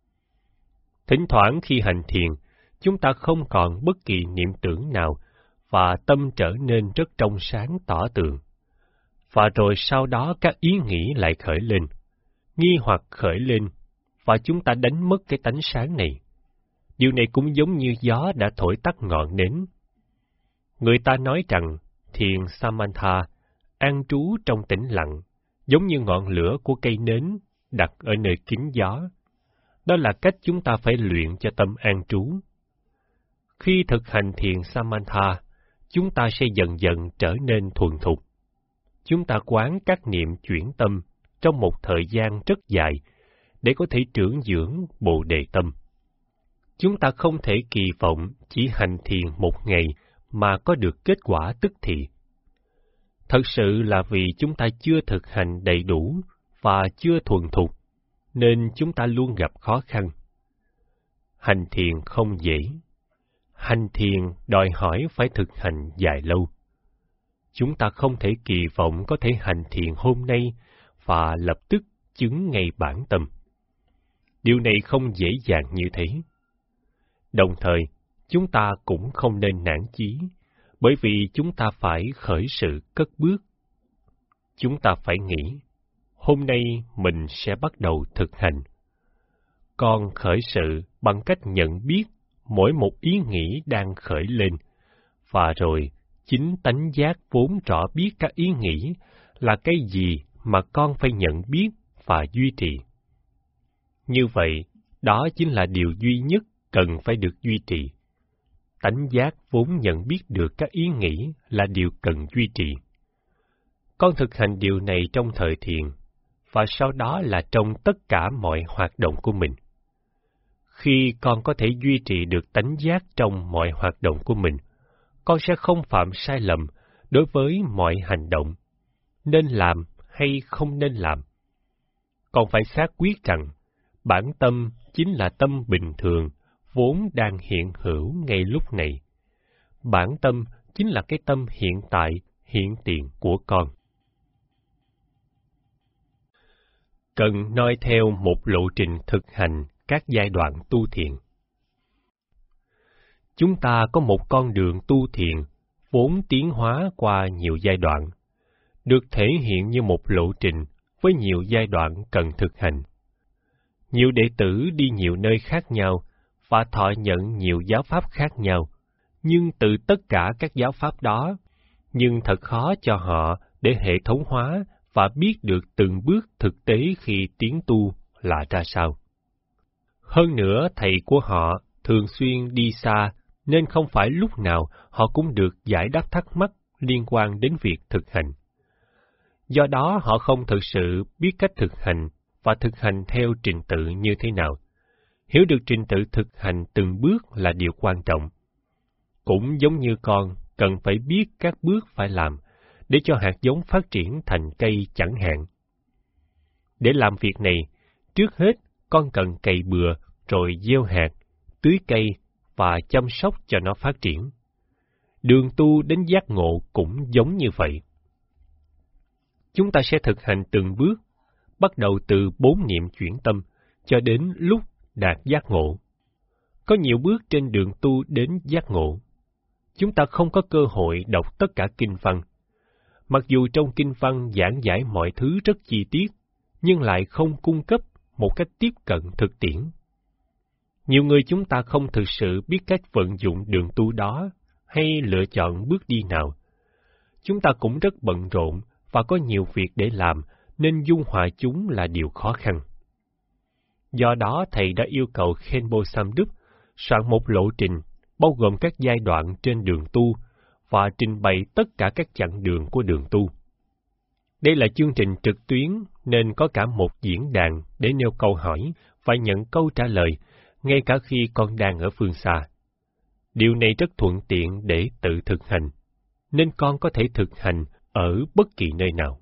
Thỉnh thoảng khi hành thiền, chúng ta không còn bất kỳ niệm tưởng nào, và tâm trở nên rất trong sáng tỏ tường. Và rồi sau đó các ý nghĩ lại khởi lên, nghi hoặc khởi lên, và chúng ta đánh mất cái tánh sáng này. Điều này cũng giống như gió đã thổi tắt ngọn nến. Người ta nói rằng thiền Samatha an trú trong tĩnh lặng, giống như ngọn lửa của cây nến đặt ở nơi kín gió. Đó là cách chúng ta phải luyện cho tâm an trú. Khi thực hành thiền Samatha, chúng ta sẽ dần dần trở nên thuần thục. Chúng ta quán các niệm chuyển tâm trong một thời gian rất dài để có thể trưởng dưỡng Bồ Đề tâm. Chúng ta không thể kỳ vọng chỉ hành thiền một ngày mà có được kết quả tức thì. Thật sự là vì chúng ta chưa thực hành đầy đủ và chưa thuần thục, nên chúng ta luôn gặp khó khăn. Hành thiền không dễ. Hành thiền đòi hỏi phải thực hành dài lâu. Chúng ta không thể kỳ vọng có thể hành thiền hôm nay và lập tức chứng ngay bản tâm. Điều này không dễ dàng như thế. Đồng thời, chúng ta cũng không nên nản chí, bởi vì chúng ta phải khởi sự cất bước. Chúng ta phải nghĩ, hôm nay mình sẽ bắt đầu thực hành. Còn khởi sự bằng cách nhận biết mỗi một ý nghĩ đang khởi lên, và rồi chính tánh giác vốn rõ biết các ý nghĩ là cái gì mà con phải nhận biết và duy trì. Như vậy, đó chính là điều duy nhất cần phải được duy trì. Tánh giác vốn nhận biết được các ý nghĩ là điều cần duy trì. Con thực hành điều này trong thời thiền, và sau đó là trong tất cả mọi hoạt động của mình. Khi con có thể duy trì được tánh giác trong mọi hoạt động của mình, con sẽ không phạm sai lầm đối với mọi hành động, nên làm hay không nên làm. Con phải xác quyết rằng, bản tâm chính là tâm bình thường, vốn đang hiện hữu ngay lúc này. Bản tâm chính là cái tâm hiện tại, hiện tiền của con. Cần noi theo một lộ trình thực hành các giai đoạn tu thiền. Chúng ta có một con đường tu thiền vốn tiến hóa qua nhiều giai đoạn, được thể hiện như một lộ trình với nhiều giai đoạn cần thực hành. Nhiều đệ tử đi nhiều nơi khác nhau và thọ nhận nhiều giáo pháp khác nhau, nhưng từ tất cả các giáo pháp đó, nhưng thật khó cho họ để hệ thống hóa và biết được từng bước thực tế khi tiến tu là ra sao. Hơn nữa, thầy của họ thường xuyên đi xa, nên không phải lúc nào họ cũng được giải đáp thắc mắc liên quan đến việc thực hành. Do đó, họ không thực sự biết cách thực hành và thực hành theo trình tự như thế nào. Hiểu được trình tự thực hành từng bước là điều quan trọng. Cũng giống như con cần phải biết các bước phải làm để cho hạt giống phát triển thành cây chẳng hạn. Để làm việc này, trước hết con cần cày bừa, rồi gieo hạt, tưới cây và chăm sóc cho nó phát triển. Đường tu đến giác ngộ cũng giống như vậy. Chúng ta sẽ thực hành từng bước, bắt đầu từ 4 niệm chuyển tâm, cho đến lúc đạt giác ngộ. Có nhiều bước trên đường tu đến giác ngộ. Chúng ta không có cơ hội đọc tất cả kinh văn. Mặc dù trong kinh văn giảng giải mọi thứ rất chi tiết, nhưng lại không cung cấp một cách tiếp cận thực tiễn. Nhiều người chúng ta không thực sự biết cách vận dụng đường tu đó hay lựa chọn bước đi nào. Chúng ta cũng rất bận rộn và có nhiều việc để làm, nên dung hòa chúng là điều khó khăn. Do đó, thầy đã yêu cầu Khenpo Samduk soạn một lộ trình bao gồm các giai đoạn trên đường tu và trình bày tất cả các chặng đường của đường tu. Đây là chương trình trực tuyến nên có cả một diễn đàn để nêu câu hỏi và nhận câu trả lời, ngay cả khi con đang ở phương xa. Điều này rất thuận tiện để tự thực hành, nên con có thể thực hành ở bất kỳ nơi nào.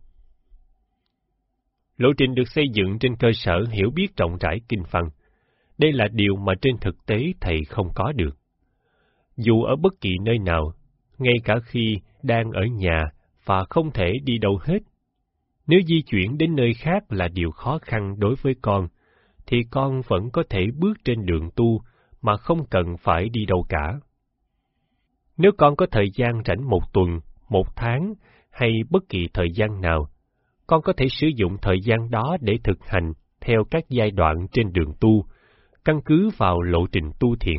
Lộ trình được xây dựng trên cơ sở hiểu biết rộng rãi kinh văn. Đây là điều mà trên thực tế thầy không có được. Dù ở bất kỳ nơi nào, ngay cả khi đang ở nhà và không thể đi đâu hết, nếu di chuyển đến nơi khác là điều khó khăn đối với con, thì con vẫn có thể bước trên đường tu mà không cần phải đi đâu cả. Nếu con có thời gian rảnh 1 tuần, 1 tháng hay bất kỳ thời gian nào, con có thể sử dụng thời gian đó để thực hành theo các giai đoạn trên đường tu, căn cứ vào lộ trình tu thiền.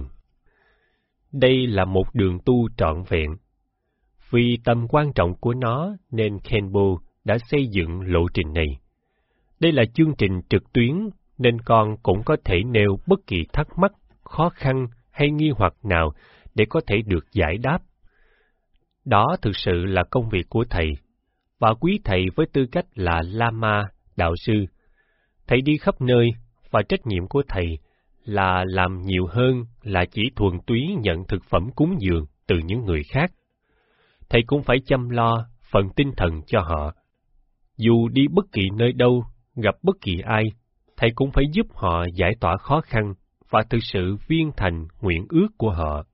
Đây là một đường tu trọn vẹn. Vì tầm quan trọng của nó nên Khenpo đã xây dựng lộ trình này. Đây là chương trình trực tuyến nên con cũng có thể nêu bất kỳ thắc mắc, khó khăn hay nghi hoặc nào để có thể được giải đáp. Đó thực sự là công việc của thầy, và quý thầy với tư cách là Lama, đạo sư. Thầy đi khắp nơi, và trách nhiệm của thầy là làm nhiều hơn là chỉ thuần túy nhận thực phẩm cúng dường từ những người khác. Thầy cũng phải chăm lo phần tinh thần cho họ. Dù đi bất kỳ nơi đâu, gặp bất kỳ ai, thầy cũng phải giúp họ giải tỏa khó khăn và thực sự viên thành nguyện ước của họ.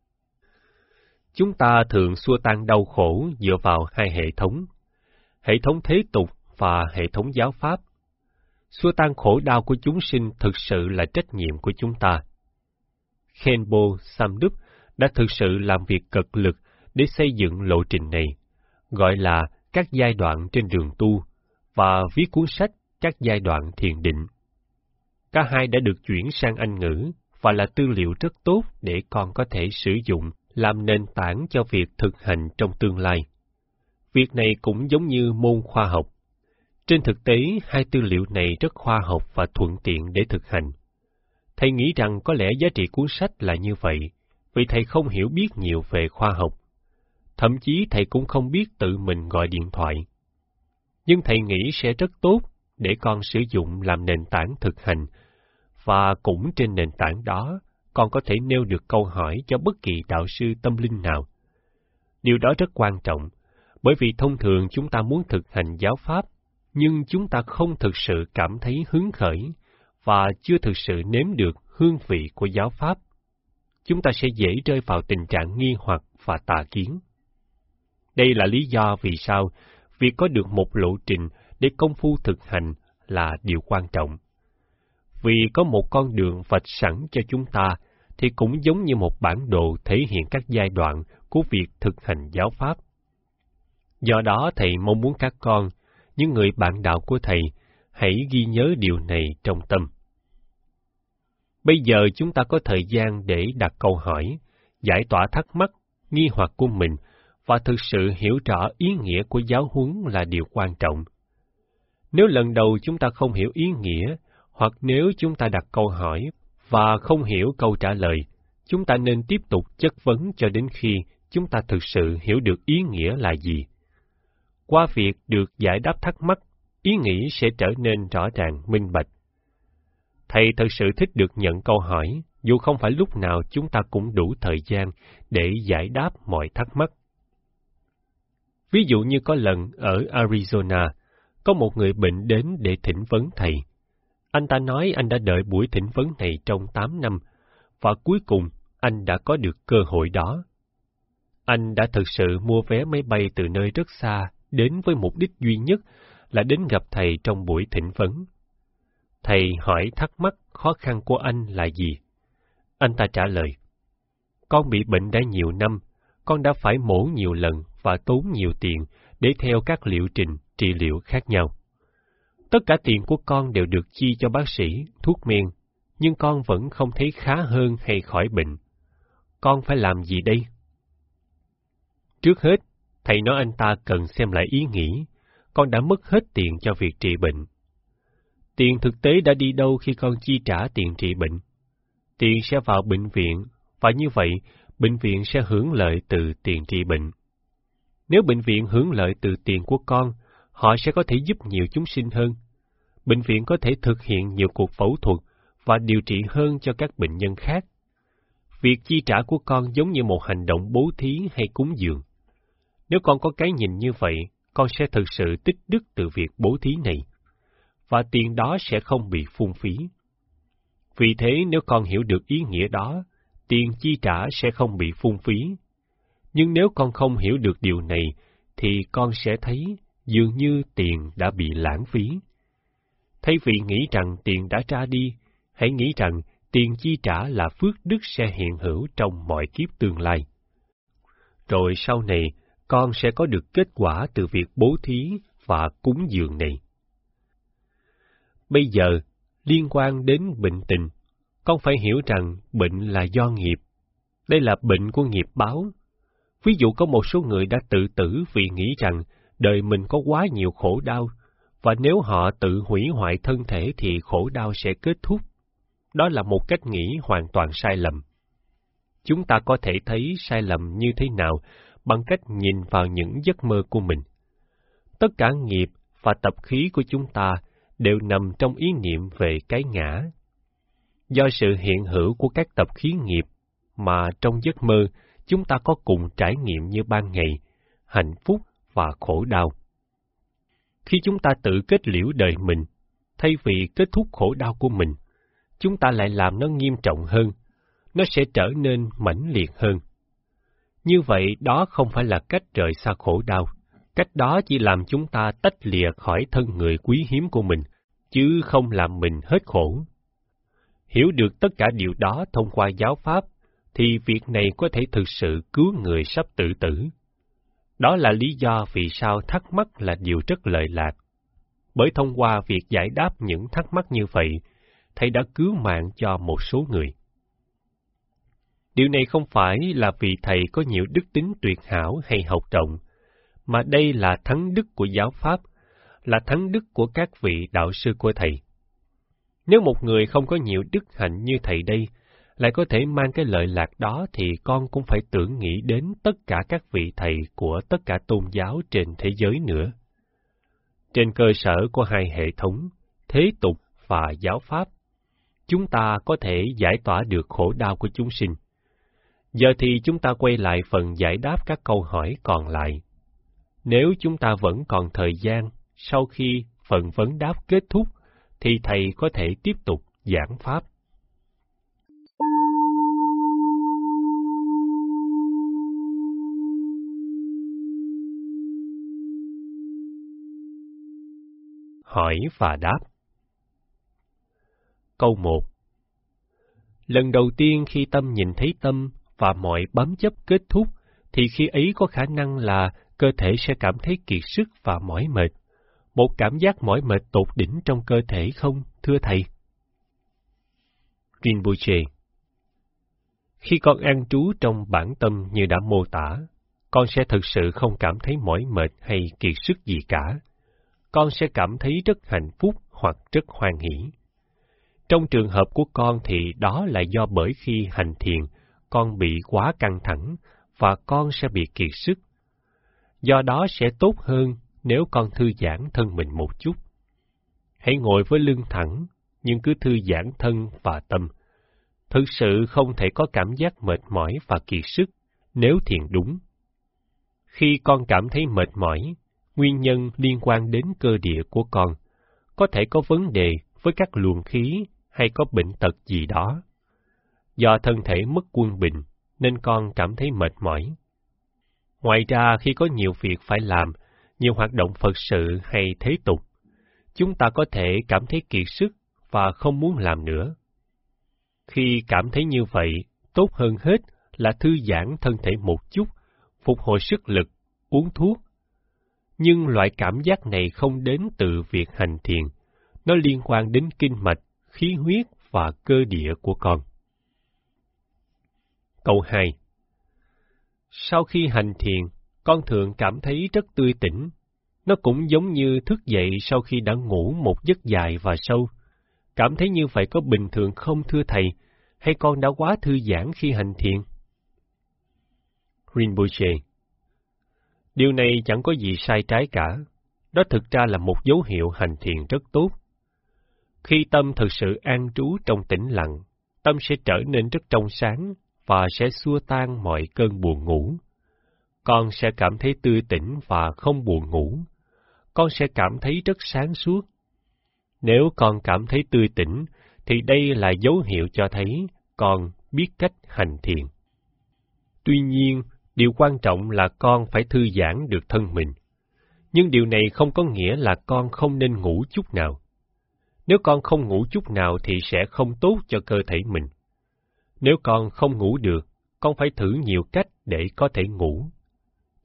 Chúng ta thường xua tan đau khổ dựa vào 2 hệ thống thế tục và hệ thống giáo pháp. Xua tan khổ đau của chúng sinh thực sự là trách nhiệm của chúng ta. Khenpo Samdup đã thực sự làm việc cực lực để xây dựng lộ trình này, gọi là các giai đoạn trên đường tu, và viết cuốn sách các giai đoạn thiền định. Cả hai đã được chuyển sang Anh ngữ và là tư liệu rất tốt để con có thể sử dụng làm nền tảng cho việc thực hành trong tương lai. Việc này cũng giống như môn khoa học. Trên thực tế, 2 tư liệu này rất khoa học và thuận tiện để thực hành. Thầy nghĩ rằng có lẽ giá trị cuốn sách là như vậy, vì thầy không hiểu biết nhiều về khoa học. Thậm chí thầy cũng không biết tự mình gọi điện thoại. Nhưng thầy nghĩ sẽ rất tốt để con sử dụng làm nền tảng thực hành, và cũng trên nền tảng đó, con có thể nêu được câu hỏi cho bất kỳ đạo sư tâm linh nào. Điều đó rất quan trọng, bởi vì thông thường chúng ta muốn thực hành giáo pháp, nhưng chúng ta không thực sự cảm thấy hứng khởi và chưa thực sự nếm được hương vị của giáo pháp. Chúng ta sẽ dễ rơi vào tình trạng nghi hoặc và tà kiến. Đây là lý do vì sao việc có được một lộ trình để công phu thực hành là điều quan trọng. Vì có một con đường vạch sẵn cho chúng ta, thì cũng giống như một bản đồ thể hiện các giai đoạn của việc thực hành giáo pháp. Do đó thầy mong muốn các con, những người bạn đạo của thầy, hãy ghi nhớ điều này trong tâm. Bây giờ chúng ta có thời gian để đặt câu hỏi, giải tỏa thắc mắc, nghi hoặc của mình, và thực sự hiểu rõ ý nghĩa của giáo huấn là điều quan trọng. Nếu lần đầu chúng ta không hiểu ý nghĩa, hoặc nếu chúng ta đặt câu hỏi và không hiểu câu trả lời, chúng ta nên tiếp tục chất vấn cho đến khi chúng ta thực sự hiểu được ý nghĩa là gì. Qua việc được giải đáp thắc mắc, ý nghĩ sẽ trở nên rõ ràng, minh bạch. Thầy thật sự thích được nhận câu hỏi, dù không phải lúc nào chúng ta cũng đủ thời gian để giải đáp mọi thắc mắc. Ví dụ như có lần ở Arizona, có một người bệnh đến để thỉnh vấn thầy. Anh ta nói anh đã đợi buổi thỉnh vấn này trong 8 năm, và cuối cùng anh đã có được cơ hội đó. Anh đã thực sự mua vé máy bay từ nơi rất xa, đến với mục đích duy nhất là đến gặp thầy trong buổi thỉnh vấn. Thầy hỏi thắc mắc khó khăn của anh là gì? Anh ta trả lời, con bị bệnh đã nhiều năm, con đã phải mổ nhiều lần và tốn nhiều tiền để theo các liệu trình trị liệu khác nhau. Tất cả tiền của con đều được chi cho bác sĩ, thuốc men, nhưng con vẫn không thấy khá hơn hay khỏi bệnh. Con phải làm gì đây? Trước hết, thầy nói anh ta cần xem lại ý nghĩ, con đã mất hết tiền cho việc trị bệnh. Tiền thực tế đã đi đâu khi con chi trả tiền trị bệnh? Tiền sẽ vào bệnh viện, và như vậy, bệnh viện sẽ hưởng lợi từ tiền trị bệnh. Nếu bệnh viện hưởng lợi từ tiền của con, họ sẽ có thể giúp nhiều chúng sinh hơn. Bệnh viện có thể thực hiện nhiều cuộc phẫu thuật và điều trị hơn cho các bệnh nhân khác. Việc chi trả của con giống như một hành động bố thí hay cúng dường. Nếu con có cái nhìn như vậy, con sẽ thực sự tích đức từ việc bố thí này, và tiền đó sẽ không bị phung phí. Vì thế, nếu con hiểu được ý nghĩa đó, tiền chi trả sẽ không bị phung phí. Nhưng nếu con không hiểu được điều này, thì con sẽ thấy dường như tiền đã bị lãng phí. Thay vì nghĩ rằng tiền đã ra đi, hãy nghĩ rằng tiền chi trả là phước đức sẽ hiện hữu trong mọi kiếp tương lai. rồi sau này con sẽ có được kết quả từ việc bố thí và cúng dường này. Bây giờ, liên quan đến bệnh tình, con phải hiểu rằng bệnh là do nghiệp. Đây là bệnh của nghiệp báo. Ví dụ có một số người đã tự tử vì nghĩ rằng đời mình có quá nhiều khổ đau, và nếu họ tự hủy hoại thân thể thì khổ đau sẽ kết thúc. Đó là một cách nghĩ hoàn toàn sai lầm. Chúng ta có thể thấy sai lầm như thế nào bằng cách nhìn vào những giấc mơ của mình. Tất cả nghiệp và tập khí của chúng ta đều nằm trong ý niệm về cái ngã. Do sự hiện hữu của các tập khí nghiệp mà trong giấc mơ chúng ta có cùng trải nghiệm như ban ngày, hạnh phúc và khổ đau. Khi chúng ta tự kết liễu đời mình, thay vì kết thúc khổ đau của mình, chúng ta lại làm nó nghiêm trọng hơn, nó sẽ trở nên mãnh liệt hơn. Như vậy, đó không phải là cách rời xa khổ đau. Cách đó chỉ làm chúng ta tách lìa khỏi thân người quý hiếm của mình, chứ không làm mình hết khổ. Hiểu được tất cả điều đó thông qua giáo pháp, thì việc này có thể thực sự cứu người sắp tự tử. Đó là lý do vì sao thắc mắc là điều rất lợi lạc. Bởi thông qua việc giải đáp những thắc mắc như vậy, Thầy đã cứu mạng cho một số người. Điều này không phải là vì Thầy có nhiều đức tính tuyệt hảo hay học rộng, mà đây là thắng đức của giáo pháp, là thắng đức của các vị đạo sư của Thầy. Nếu một người không có nhiều đức hạnh như Thầy đây, lại có thể mang cái lợi lạc đó thì con cũng phải tưởng nghĩ đến tất cả các vị Thầy của tất cả tôn giáo trên thế giới nữa. Trên cơ sở của hai hệ thống, thế tục và giáo pháp, chúng ta có thể giải tỏa được khổ đau của chúng sinh. Giờ thì chúng ta quay lại phần giải đáp các câu hỏi còn lại. Nếu chúng ta vẫn còn thời gian, sau khi phần vấn đáp kết thúc, thì Thầy có thể tiếp tục giảng pháp. Hỏi và đáp. Câu 1. Lần đầu tiên khi tâm nhìn thấy tâm và mọi bám chấp kết thúc, thì khi ấy có khả năng là cơ thể sẽ cảm thấy kiệt sức và mỏi mệt. Một cảm giác mỏi mệt tột đỉnh trong cơ thể không, thưa Thầy? Rinpoche. Khi con an trú trong bản tâm như đã mô tả, con sẽ thực sự không cảm thấy mỏi mệt hay kiệt sức gì cả. Con sẽ cảm thấy rất hạnh phúc hoặc rất hoan hỷ. Trong trường hợp của con thì đó là do bởi khi hành thiền, con bị quá căng thẳng và con sẽ bị kiệt sức. Do đó sẽ tốt hơn nếu con thư giãn thân mình một chút. Hãy ngồi với lưng thẳng, nhưng cứ thư giãn thân và tâm. Thực sự không thể có cảm giác mệt mỏi và kiệt sức nếu thiền đúng. Khi con cảm thấy mệt mỏi, nguyên nhân liên quan đến cơ địa của con, có thể có vấn đề với các luồng khí hay có bệnh tật gì đó. Do thân thể mất quân bình, nên con cảm thấy mệt mỏi. Ngoài ra, khi có nhiều việc phải làm, nhiều hoạt động Phật sự hay thế tục, chúng ta có thể cảm thấy kiệt sức và không muốn làm nữa. Khi cảm thấy như vậy, tốt hơn hết là thư giãn thân thể một chút, phục hồi sức lực, uống thuốc. Nhưng loại cảm giác này không đến từ việc hành thiền, nó liên quan đến kinh mạch, khí huyết và cơ địa của con. Câu 2. Sau khi hành thiền, con thường cảm thấy rất tươi tỉnh. Nó cũng giống như thức dậy sau khi đã ngủ một giấc dài và sâu. Cảm thấy như vậy có bình thường không, thưa Thầy, hay con đã quá thư giãn khi hành thiền? Rinpoche. Điều này chẳng có gì sai trái cả. Đó thực ra là một dấu hiệu hành thiền rất tốt. Khi tâm thực sự an trú trong tĩnh lặng, tâm sẽ trở nên rất trong sáng và sẽ xua tan mọi cơn buồn ngủ. Con sẽ cảm thấy tươi tỉnh và không buồn ngủ. Con sẽ cảm thấy rất sáng suốt. Nếu con cảm thấy tươi tỉnh, thì đây là dấu hiệu cho thấy con biết cách hành thiền. Tuy nhiên, điều quan trọng là con phải thư giãn được thân mình. Nhưng điều này không có nghĩa là con không nên ngủ chút nào. Nếu con không ngủ chút nào thì sẽ không tốt cho cơ thể mình. Nếu con không ngủ được, con phải thử nhiều cách để có thể ngủ.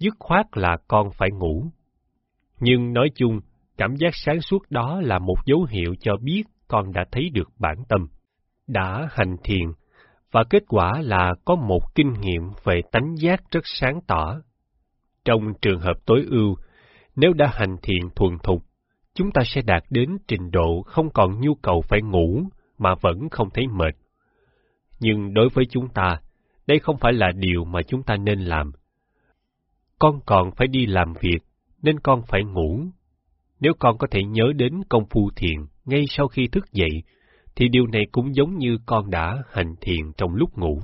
dứt khoát là con phải ngủ. Nhưng nói chung, cảm giác sáng suốt đó là một dấu hiệu cho biết con đã thấy được bản tâm, đã hành thiền, và kết quả là có một kinh nghiệm về tánh giác rất sáng tỏ. Trong trường hợp tối ưu, nếu đã hành thiền thuần thục, chúng ta sẽ đạt đến trình độ không còn nhu cầu phải ngủ mà vẫn không thấy mệt. Nhưng đối với chúng ta, đây không phải là điều mà chúng ta nên làm. Con còn phải đi làm việc, nên con phải ngủ. Nếu con có thể nhớ đến công phu thiền ngay sau khi thức dậy, thì điều này cũng giống như con đã hành thiền trong lúc ngủ.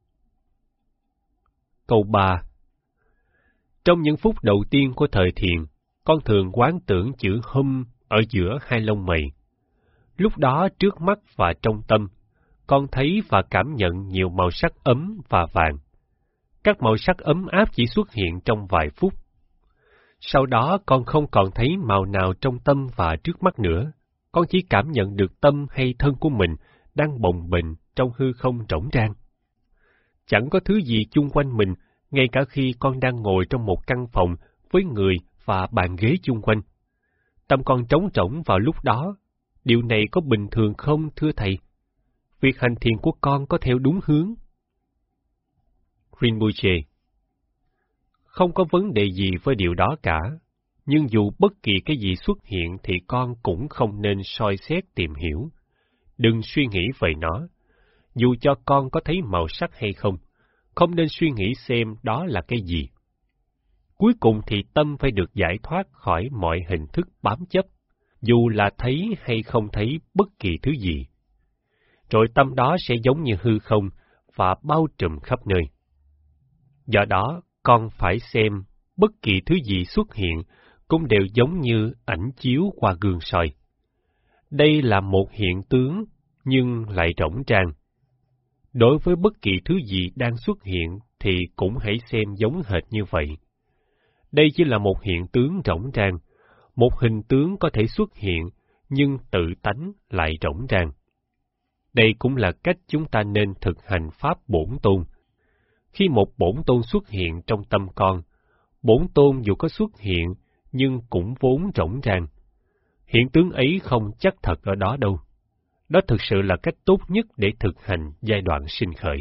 Câu 3. Trong những phút đầu tiên của thời thiền, con thường quán tưởng chữ hum ở giữa hai lông mày. Lúc đó trước mắt và trong tâm, con thấy và cảm nhận nhiều màu sắc ấm và vàng. Các màu sắc ấm áp chỉ xuất hiện trong vài phút. Sau đó con không còn thấy màu nào trong tâm và trước mắt nữa. Con chỉ cảm nhận được tâm hay thân của mình đang bồng bềnh trong hư không rỗng rang. Chẳng có thứ gì chung quanh mình, ngay cả khi con đang ngồi trong một căn phòng với người và bàn ghế chung quanh. Tâm con trống rỗng vào lúc đó. Điều này có bình thường không, thưa thầy? Việc hành thiền của con có theo đúng hướng? Rinpoche: không có vấn đề gì với điều đó cả, nhưng dù bất kỳ cái gì xuất hiện thì con cũng không nên soi xét tìm hiểu. Đừng suy nghĩ về nó. Dù cho con có thấy màu sắc hay không nên suy nghĩ xem đó là cái gì. Cuối cùng thì tâm phải được giải thoát khỏi mọi hình thức bám chấp, dù là thấy hay không thấy bất kỳ thứ gì. Rồi tâm đó sẽ giống như hư không và bao trùm khắp nơi. Do đó, con phải xem bất kỳ thứ gì xuất hiện cũng đều giống như ảnh chiếu qua gương soi. Đây là một hiện tướng, nhưng lại rỗng rang. Đối với bất kỳ thứ gì đang xuất hiện thì cũng hãy xem giống hệt như vậy. Đây chỉ là một hiện tướng rỗng rang, một hình tướng có thể xuất hiện, nhưng tự tánh lại rỗng rang. Đây cũng là cách chúng ta nên thực hành pháp bổn tôn. Khi một bổn tôn xuất hiện trong tâm con, bổn tôn dù có xuất hiện, nhưng cũng vốn rỗng rang. Hiện tướng ấy không chắc thật ở đó đâu. Đó thực sự là cách tốt nhất để thực hành giai đoạn sinh khởi.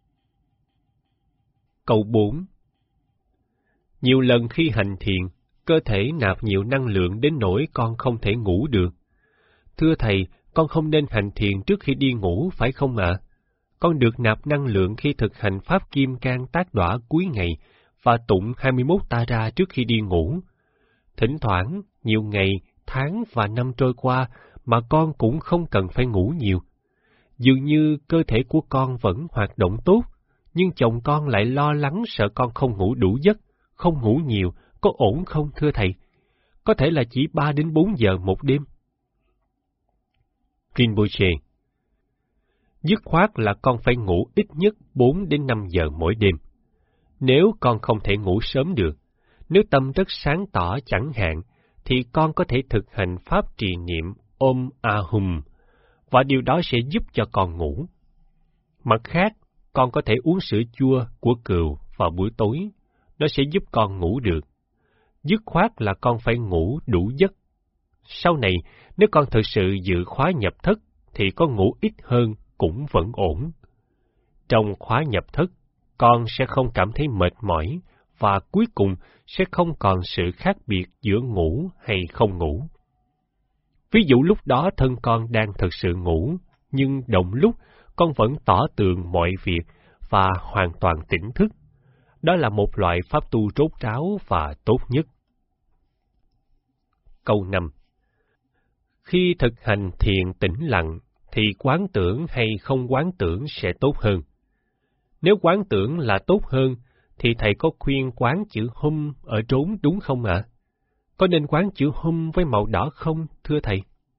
Câu 4. Nhiều lần khi hành thiền, cơ thể nạp nhiều năng lượng đến nỗi con không thể ngủ được. Thưa thầy, con không nên hành thiền trước khi đi ngủ, phải không ạ? Con được nạp năng lượng khi thực hành Pháp Kim Cang Tác Đọa cuối ngày và tụng 21 ta ra trước khi đi ngủ. Thỉnh thoảng, nhiều ngày, tháng và năm trôi qua mà con cũng không cần phải ngủ nhiều. Dường như cơ thể của con vẫn hoạt động tốt, nhưng chồng con lại lo lắng sợ con không ngủ đủ giấc, không ngủ nhiều, có ổn không thưa thầy? Có thể là chỉ 3 đến 4 giờ một đêm. Rinpoche: dứt khoát là con phải ngủ ít nhất 4 đến 5 giờ mỗi đêm. Nếu con không thể ngủ sớm được, nếu tâm rất sáng tỏ chẳng hạn, thì con có thể thực hành pháp trì niệm Om Ahum, và điều đó sẽ giúp cho con ngủ. Mặt khác, con có thể uống sữa chua của cừu vào buổi tối, nó sẽ giúp con ngủ được. Dứt khoát là con phải ngủ đủ giấc. Sau này, nếu con thực sự dự khóa nhập thất, thì con ngủ ít hơn cũng vẫn ổn. Trong khóa nhập thất, con sẽ không cảm thấy mệt mỏi, và cuối cùng sẽ không còn sự khác biệt giữa ngủ hay không ngủ. Ví dụ lúc đó thân con đang thực sự ngủ, nhưng đồng lúc con vẫn tỏ tường mọi việc và hoàn toàn tỉnh thức. Đó là một loại pháp tu rốt ráo và tốt nhất. Câu 5. Khi thực hành thiền tĩnh lặng, thì quán tưởng hay không quán tưởng sẽ tốt hơn. Nếu quán tưởng là tốt hơn, thì thầy có khuyên quán chữ hum ở trốn đúng không ạ? Có nên quán chữ hum với màu đỏ không, thưa thầy?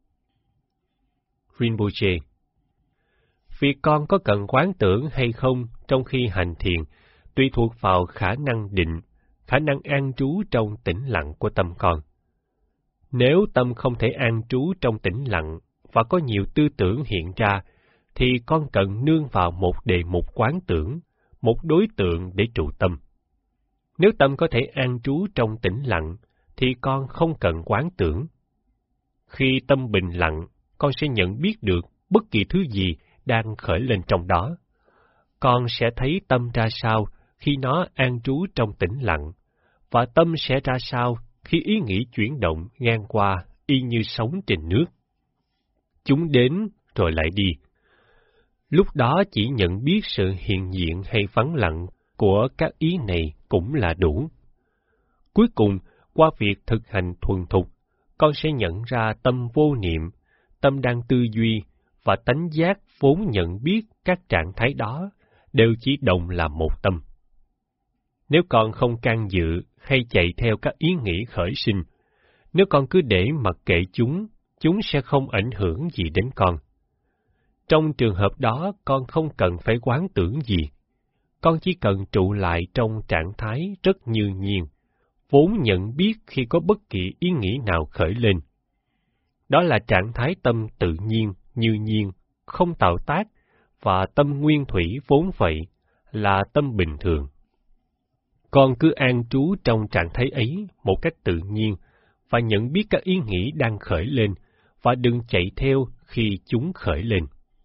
Rinpoche: việc con có cần quán tưởng hay không trong khi hành thiền tùy thuộc vào khả năng định, khả năng an trú trong tĩnh lặng của tâm con. Nếu tâm không thể an trú trong tĩnh lặng và có nhiều tư tưởng hiện ra, thì con cần nương vào một đề mục quán tưởng, một đối tượng để trụ tâm. Nếu tâm có thể an trú trong tĩnh lặng, thì con không cần quán tưởng. Khi tâm bình lặng, con sẽ nhận biết được bất kỳ thứ gì đang khởi lên trong đó. Con sẽ thấy tâm ra sao khi nó an trú trong tĩnh lặng, và tâm sẽ ra sao khi ý nghĩ chuyển động ngang qua y như sóng trên nước. Chúng đến rồi lại đi. Lúc đó chỉ nhận biết sự hiện diện hay vắng lặng của các ý này cũng là đủ. Cuối cùng, qua việc thực hành thuần thục, con sẽ nhận ra tâm vô niệm, tâm đang tư duy và tánh giác vốn nhận biết các trạng thái đó đều chỉ đồng là một tâm. Nếu con không can dự hay chạy theo các ý nghĩ khởi sinh, nếu con cứ để mặc kệ chúng sẽ không ảnh hưởng gì đến con. Trong trường hợp đó, con không cần phải quán tưởng gì. Con chỉ cần trụ lại trong trạng thái rất như nhiên, vốn nhận biết khi có bất kỳ ý nghĩ nào khởi lên. Đó là trạng thái tâm tự nhiên, như nhiên, không tạo tác, và tâm nguyên thủy vốn vậy, là tâm bình thường. Con cứ an trú trong trạng thái ấy một cách tự nhiên, và nhận biết các ý nghĩ đang khởi lên, và đừng chạy theo khi chúng khởi lên.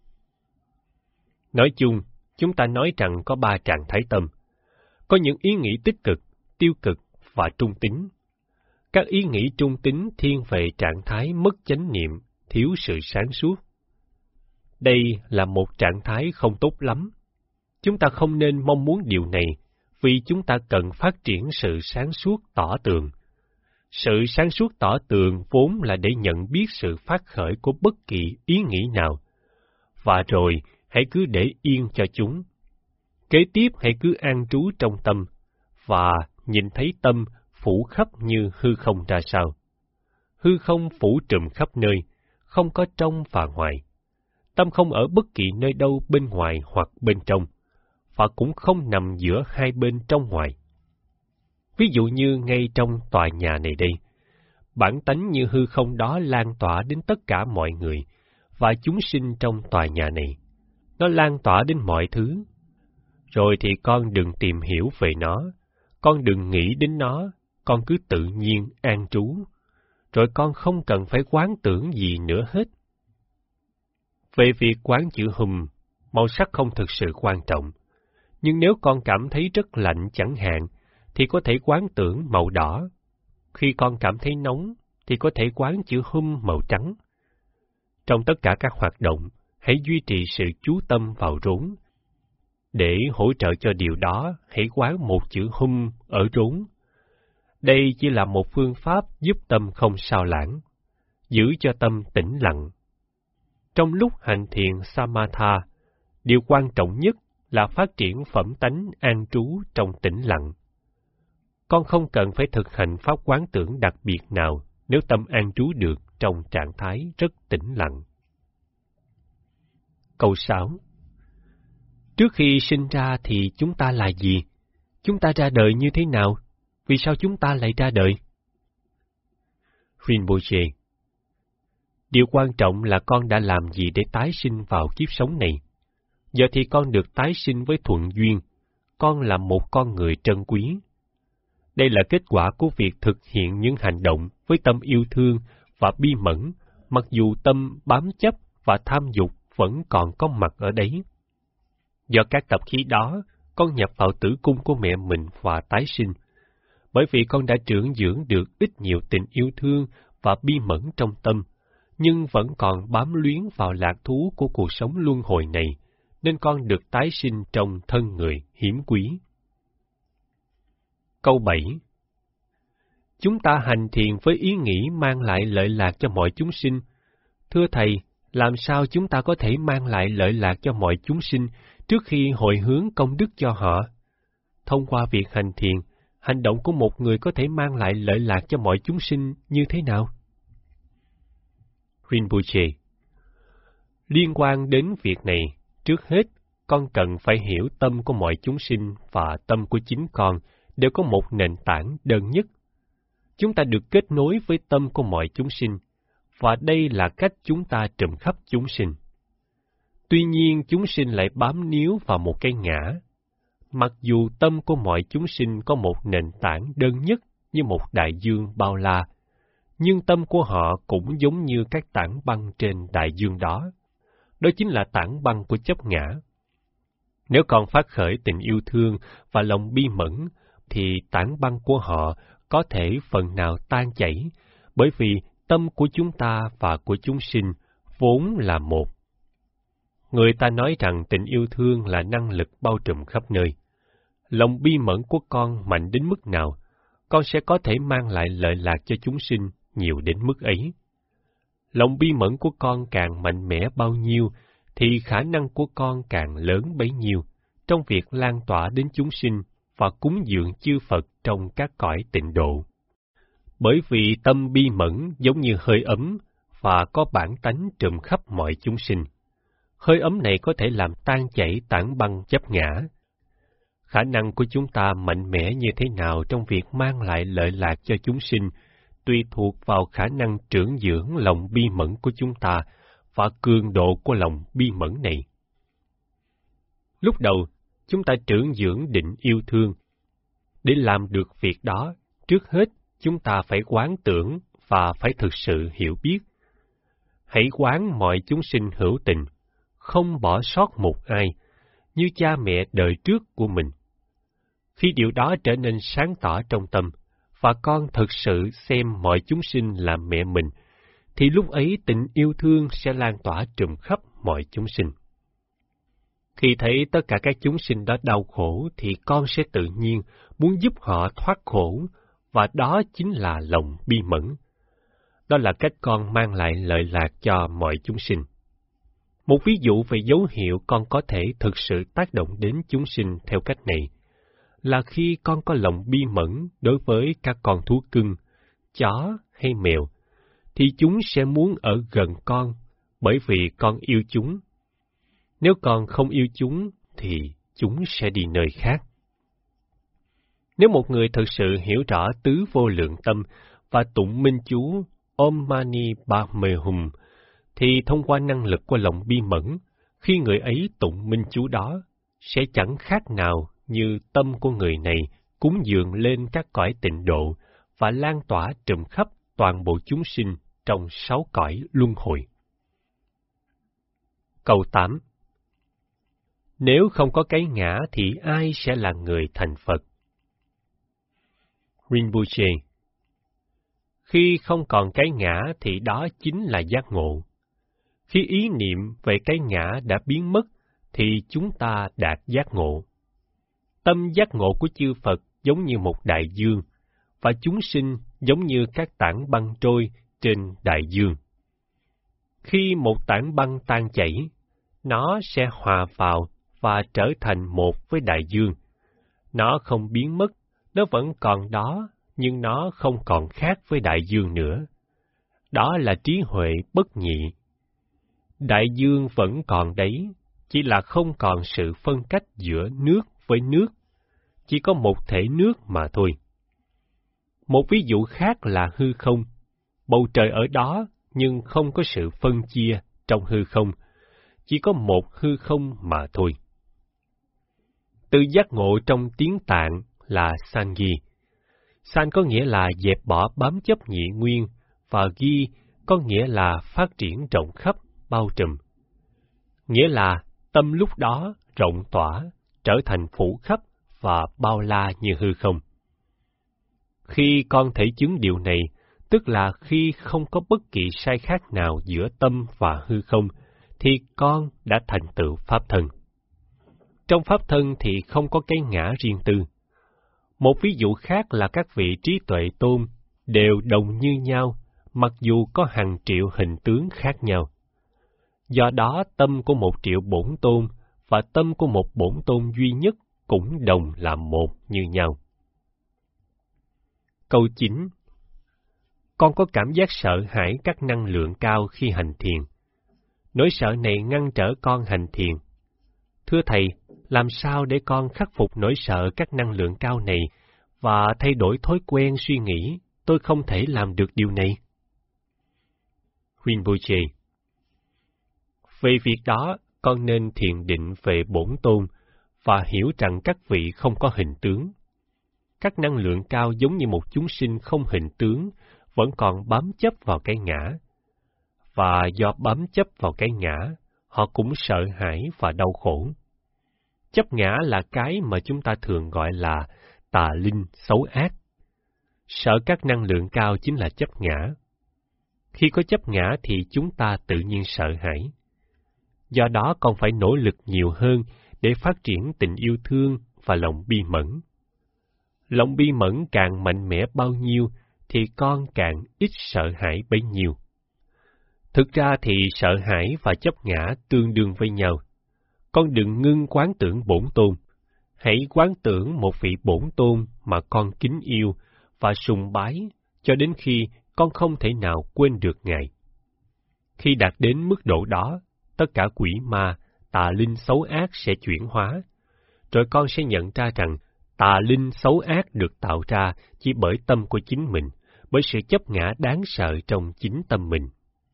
Nói chung, chúng ta nói rằng có 3 trạng thái tâm. Có những ý nghĩ tích cực, tiêu cực và trung tính. Các ý nghĩ trung tính thiên về trạng thái mất chánh niệm, thiếu sự sáng suốt. Đây là một trạng thái không tốt lắm. Chúng ta không nên mong muốn điều này, vì chúng ta cần phát triển sự sáng suốt tỏ tường. Sự sáng suốt tỏ tường vốn là để nhận biết sự phát khởi của bất kỳ ý nghĩ nào, và rồi hãy cứ để yên cho chúng. Kế tiếp hãy cứ an trú trong tâm, và nhìn thấy tâm phủ khắp như hư không ra sao. Hư không phủ trùm khắp nơi, không có trong và ngoài. Tâm không ở bất kỳ nơi đâu bên ngoài hoặc bên trong, và cũng không nằm giữa hai bên trong ngoài. Ví dụ như ngay trong tòa nhà này đây, bản tánh như hư không đó lan tỏa đến tất cả mọi người, và chúng sinh trong tòa nhà này. Nó lan tỏa đến mọi thứ. Rồi thì con đừng tìm hiểu về nó, con đừng nghĩ đến nó, con cứ tự nhiên an trú. Rồi con không cần phải quán tưởng gì nữa hết. Về việc quán chữ hùm, màu sắc không thực sự quan trọng. Nhưng nếu con cảm thấy rất lạnh chẳng hạn, thì có thể quán tưởng màu đỏ. Khi con cảm thấy nóng, thì có thể quán chữ hum màu trắng. Trong tất cả các hoạt động, hãy duy trì sự chú tâm vào rốn. Để hỗ trợ cho điều đó, hãy quán một chữ hum ở rốn. Đây chỉ là một phương pháp giúp tâm không sao lãng, giữ cho tâm tĩnh lặng. Trong lúc hành thiền Samatha, điều quan trọng nhất là phát triển phẩm tánh an trú trong tĩnh lặng. Con không cần phải thực hành pháp quán tưởng đặc biệt nào nếu tâm an trú được trong trạng thái rất tĩnh lặng. Câu 6. Trước khi sinh ra thì chúng ta là gì? Chúng ta ra đời như thế nào? Vì sao chúng ta lại ra đời? Rinpoche: Điều quan trọng là con đã làm gì để tái sinh vào kiếp sống này. Giờ thì con được tái sinh với thuận duyên. Con là một con người trân quý. Đây là kết quả của việc thực hiện những hành động với tâm yêu thương và bi mẫn, mặc dù tâm bám chấp và tham dục vẫn còn có mặt ở đấy. Do các tập khí đó, con nhập vào tử cung của mẹ mình và tái sinh. Bởi vì con đã trưởng dưỡng được ít nhiều tình yêu thương và bi mẫn trong tâm, nhưng vẫn còn bám luyến vào lạc thú của cuộc sống luân hồi này, nên con được tái sinh trong thân người hiếm quý. Câu 7. Chúng ta hành thiền với ý nghĩ mang lại lợi lạc cho mọi chúng sinh. Thưa Thầy, làm sao chúng ta có thể mang lại lợi lạc cho mọi chúng sinh trước khi hồi hướng công đức cho họ? Thông qua việc hành thiền, hành động của một người có thể mang lại lợi lạc cho mọi chúng sinh như thế nào? Rinpoche: Liên quan đến việc này, trước hết, con cần phải hiểu tâm của mọi chúng sinh và tâm của chính con đều có một nền tảng đơn nhất. Chúng ta được kết nối với tâm của mọi chúng sinh, và đây là cách chúng ta trùm khắp chúng sinh. Tuy nhiên, chúng sinh lại bám níu vào một cái ngã. mặc dù tâm của mọi chúng sinh có một nền tảng đơn nhất như một đại dương bao la, nhưng tâm của họ cũng giống như các tảng băng trên đại dương đó. Đó chính là tảng băng của chấp ngã. Nếu còn phát khởi tình yêu thương và lòng bi mẫn, thì tảng băng của họ có thể phần nào tan chảy, bởi vì tâm của chúng ta và của chúng sinh vốn là một. Người ta nói rằng tình yêu thương là năng lực bao trùm khắp nơi. Lòng bi mẫn của con mạnh đến mức nào, con sẽ có thể mang lại lợi lạc cho chúng sinh nhiều đến mức ấy. Lòng bi mẫn của con càng mạnh mẽ bao nhiêu, thì khả năng của con càng lớn bấy nhiêu trong việc lan tỏa đến chúng sinh và cúng dường chư Phật trong các cõi tịnh độ. Bởi vì tâm bi mẫn giống như hơi ấm và có bản tánh trùm khắp mọi chúng sinh. Hơi ấm này có thể làm tan chảy tảng băng chấp ngã. Khả năng của chúng ta mạnh mẽ như thế nào trong việc mang lại lợi lạc cho chúng sinh tùy thuộc vào khả năng trưởng dưỡng lòng bi mẫn của chúng ta và cường độ của lòng bi mẫn này. Lúc đầu, chúng ta trưởng dưỡng định yêu thương. Để làm được việc đó, trước hết chúng ta phải quán tưởng và phải thực sự hiểu biết. Hãy quán mọi chúng sinh hữu tình, không bỏ sót một ai, như cha mẹ đời trước của mình. Khi điều đó trở nên sáng tỏ trong tâm, và con thực sự xem mọi chúng sinh là mẹ mình, thì lúc ấy tình yêu thương sẽ lan tỏa trùm khắp mọi chúng sinh. Khi thấy tất cả các chúng sinh đó đau khổ, thì con sẽ tự nhiên muốn giúp họ thoát khổ, và đó chính là lòng bi mẫn. Đó là cách con mang lại lợi lạc cho mọi chúng sinh. Một ví dụ về dấu hiệu con có thể thực sự tác động đến chúng sinh theo cách này, là khi con có lòng bi mẫn đối với các con thú cưng, chó hay mèo, thì chúng sẽ muốn ở gần con, bởi vì con yêu chúng. Nếu con không yêu chúng, thì chúng sẽ đi nơi khác. Nếu một người thực sự hiểu rõ tứ vô lượng tâm và tụng minh chú Om Mani Padme Hum, thì thông qua năng lực của lòng bi mẫn, khi người ấy tụng minh chú đó, sẽ chẳng khác nào như tâm của người này cúng dường lên các cõi tịnh độ và lan tỏa trùm khắp toàn bộ chúng sinh trong 6 cõi luân hồi. Câu 8. Nếu không có cái ngã thì ai sẽ là người thành Phật? Rinpoche. Khi không còn cái ngã thì đó chính là giác ngộ. Khi ý niệm về cái ngã đã biến mất thì chúng ta đạt giác ngộ. Tâm giác ngộ của chư Phật giống như một đại dương, và chúng sinh giống như các tảng băng trôi trên đại dương. Khi một tảng băng tan chảy, nó sẽ hòa vào và trở thành một với đại dương. Nó không biến mất, nó vẫn còn đó, nhưng nó không còn khác với đại dương nữa. Đó là trí huệ bất nhị. Đại dương vẫn còn đấy, chỉ là không còn sự phân cách giữa nước với nước, chỉ có một thể nước mà thôi. Một ví dụ khác là hư không. Bầu trời ở đó, nhưng không có sự phân chia trong hư không, chỉ có một hư không mà thôi. Từ giác ngộ trong tiếng Tạng là Sanghi. San có nghĩa là dẹp bỏ bám chấp nhị nguyên, và Gi có nghĩa là phát triển rộng khắp, bao trùm. Nghĩa là tâm lúc đó rộng tỏa, trở thành phủ khắp và bao la như hư không. Khi con thể chứng điều này, tức là khi không có bất kỳ sai khác nào giữa tâm và hư không, thì con đã thành tựu Pháp thân. Trong Pháp thân thì không có cái ngã riêng tư. Một ví dụ khác là các vị trí tuệ tôn đều đồng như nhau, mặc dù có hàng triệu hình tướng khác nhau. Do đó, tâm của 1 triệu bổn tôn và tâm của một bổn tôn duy nhất cũng đồng là một như nhau. Câu 9. Con có cảm giác sợ hãi các năng lượng cao khi hành thiền. Nỗi sợ này ngăn trở con hành thiền. Thưa Thầy, làm sao để con khắc phục nỗi sợ các năng lượng cao này và thay đổi thói quen suy nghĩ? Tôi không thể làm được điều này. Rinpoche. Về việc đó, con nên thiền định về bổn tôn và hiểu rằng các vị không có hình tướng. Các năng lượng cao giống như một chúng sinh không hình tướng, vẫn còn bám chấp vào cái ngã. Và do bám chấp vào cái ngã, họ cũng sợ hãi và đau khổ. Chấp ngã là cái mà chúng ta thường gọi là tà linh xấu ác. Sợ các năng lượng cao chính là chấp ngã. Khi có chấp ngã thì chúng ta tự nhiên sợ hãi. Do đó con phải nỗ lực nhiều hơn để phát triển tình yêu thương và lòng bi mẫn. Lòng bi mẫn càng mạnh mẽ bao nhiêu thì con càng ít sợ hãi bấy nhiêu. Thực ra thì sợ hãi và chấp ngã tương đương với nhau. Con đừng ngưng quán tưởng bổn tôn. Hãy quán tưởng một vị bổn tôn mà con kính yêu và sùng bái cho đến khi con không thể nào quên được Ngài. Khi đạt đến mức độ đó, tất cả quỷ ma, tà linh xấu ác sẽ chuyển hóa. Rồi con sẽ nhận ra rằng tà linh xấu ác được tạo ra chỉ bởi tâm của chính mình, bởi sự chấp ngã đáng sợ trong chính tâm mình.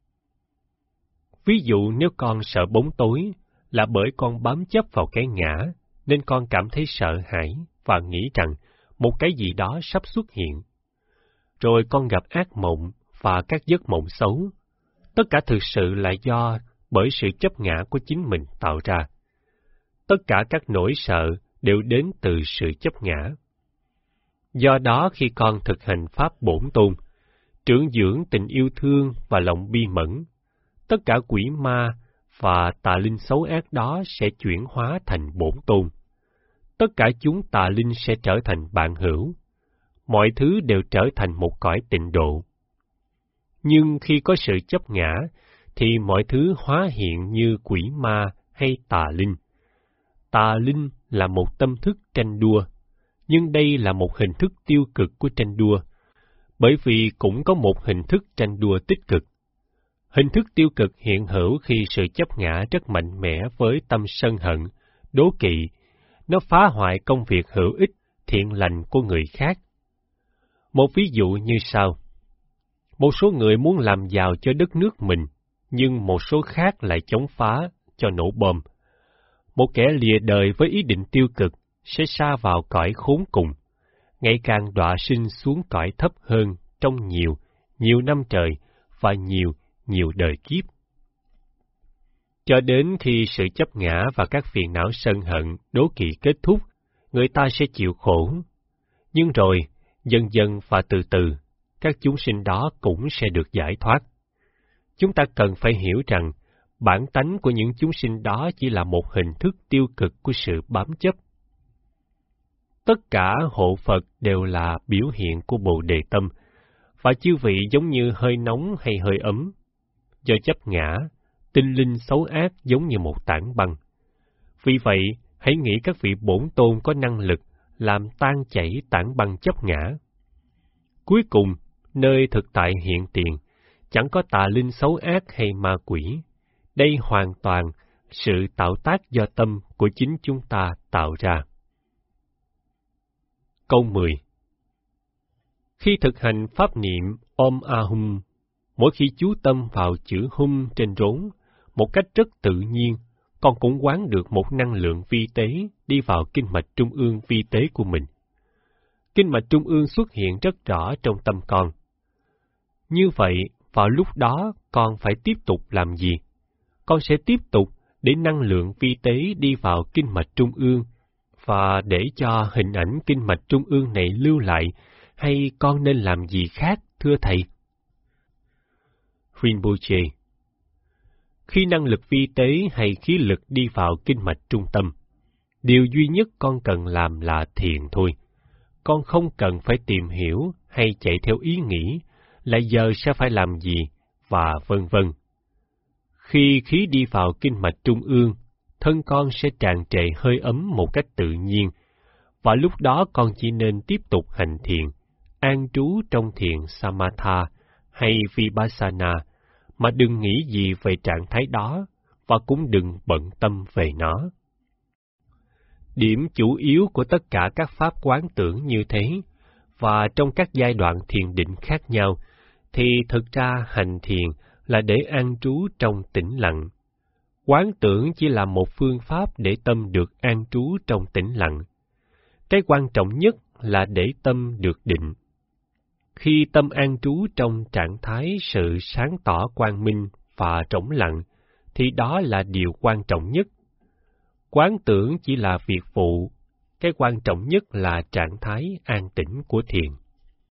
Ví dụ nếu con sợ bóng tối, là bởi con bám chấp vào cái ngã, nên con cảm thấy sợ hãi và nghĩ rằng một cái gì đó sắp xuất hiện. Rồi con gặp ác mộng và các giấc mộng xấu. Tất cả thực sự là do bởi sự chấp ngã của chính mình tạo ra. Tất cả các nỗi sợ đều đến từ sự chấp ngã. Do đó khi con thực hành pháp bổn tôn, trưởng dưỡng tình yêu thương và lòng bi mẫn, tất cả quỷ ma và tà linh xấu ác đó sẽ chuyển hóa thành bổn tôn. Tất cả chúng tà linh sẽ trở thành bạn hữu. Mọi thứ đều trở thành một cõi tịnh độ. Nhưng khi có sự chấp ngã, thì mọi thứ hóa hiện như quỷ ma hay tà linh. Tà linh là một tâm thức tranh đua, nhưng đây là một hình thức tiêu cực của tranh đua, bởi vì cũng có một hình thức tranh đua tích cực. Hình thức tiêu cực hiện hữu khi sự chấp ngã rất mạnh mẽ với tâm sân hận, đố kỵ, nó phá hoại công việc hữu ích, thiện lành của người khác. Một ví dụ như sau. Một số người muốn làm giàu cho đất nước mình, nhưng một số khác lại chống phá cho nổ bom. Một kẻ lìa đời với ý định tiêu cực sẽ sa vào cõi khốn cùng, ngày càng đọa sinh xuống cõi thấp hơn trong nhiều năm trời và nhiều đời kiếp. Cho đến khi sự chấp ngã và các phiền não sân hận, đố kỵ kết thúc, người ta sẽ chịu khổ. Nhưng rồi, dần dần và từ từ, các chúng sinh đó cũng sẽ được giải thoát. Chúng ta cần phải hiểu rằng, bản tánh của những chúng sinh đó chỉ là một hình thức tiêu cực của sự bám chấp. Tất cả hộ Phật đều là biểu hiện của Bồ Đề Tâm, và chư vị giống như hơi nóng hay hơi ấm. Do chấp ngã, tinh linh xấu ác giống như một tảng băng. Vì vậy, hãy nghĩ các vị bổn tôn có năng lực làm tan chảy tảng băng chấp ngã. Cuối cùng, nơi thực tại hiện tiền, chẳng có tà linh xấu ác hay ma quỷ. Đây hoàn toàn sự tạo tác do tâm của chính chúng ta tạo ra. Câu 10. Khi thực hành pháp niệm Om Ahum, mỗi khi chú tâm vào chữ Hum trên rốn, một cách rất tự nhiên, con cũng quán được một năng lượng vi tế đi vào kinh mạch trung ương vi tế của mình. Kinh mạch trung ương xuất hiện rất rõ trong tâm con. Như vậy, vào lúc đó, con phải tiếp tục làm gì? Con sẽ tiếp tục để năng lượng vi tế đi vào kinh mạch trung ương, và để cho hình ảnh kinh mạch trung ương này lưu lại, hay con nên làm gì khác, thưa Thầy? Rinpoche. Khi năng lực vi tế hay khí lực đi vào kinh mạch trung tâm, điều duy nhất con cần làm là thiền thôi. Con không cần phải tìm hiểu hay chạy theo ý nghĩ là giờ sẽ phải làm gì, và vân vân. Khi khí đi vào kinh mạch trung ương, thân con sẽ tràn trề hơi ấm một cách tự nhiên, và lúc đó con chỉ nên tiếp tục hành thiền, an trú trong thiền Samatha hay Vipassana, mà đừng nghĩ gì về trạng thái đó, và cũng đừng bận tâm về nó. Điểm chủ yếu của tất cả các pháp quán tưởng như thế, và trong các giai đoạn thiền định khác nhau, thì thực ra hành thiền là để an trú trong tĩnh lặng. Quán tưởng chỉ là một phương pháp để tâm được an trú trong tĩnh lặng. Cái quan trọng nhất là để tâm được định. Khi tâm an trú trong trạng thái sự sáng tỏ quang minh và trống lặng, thì đó là điều quan trọng nhất. Quán tưởng chỉ là việc phụ, cái quan trọng nhất là trạng thái an tĩnh của thiền.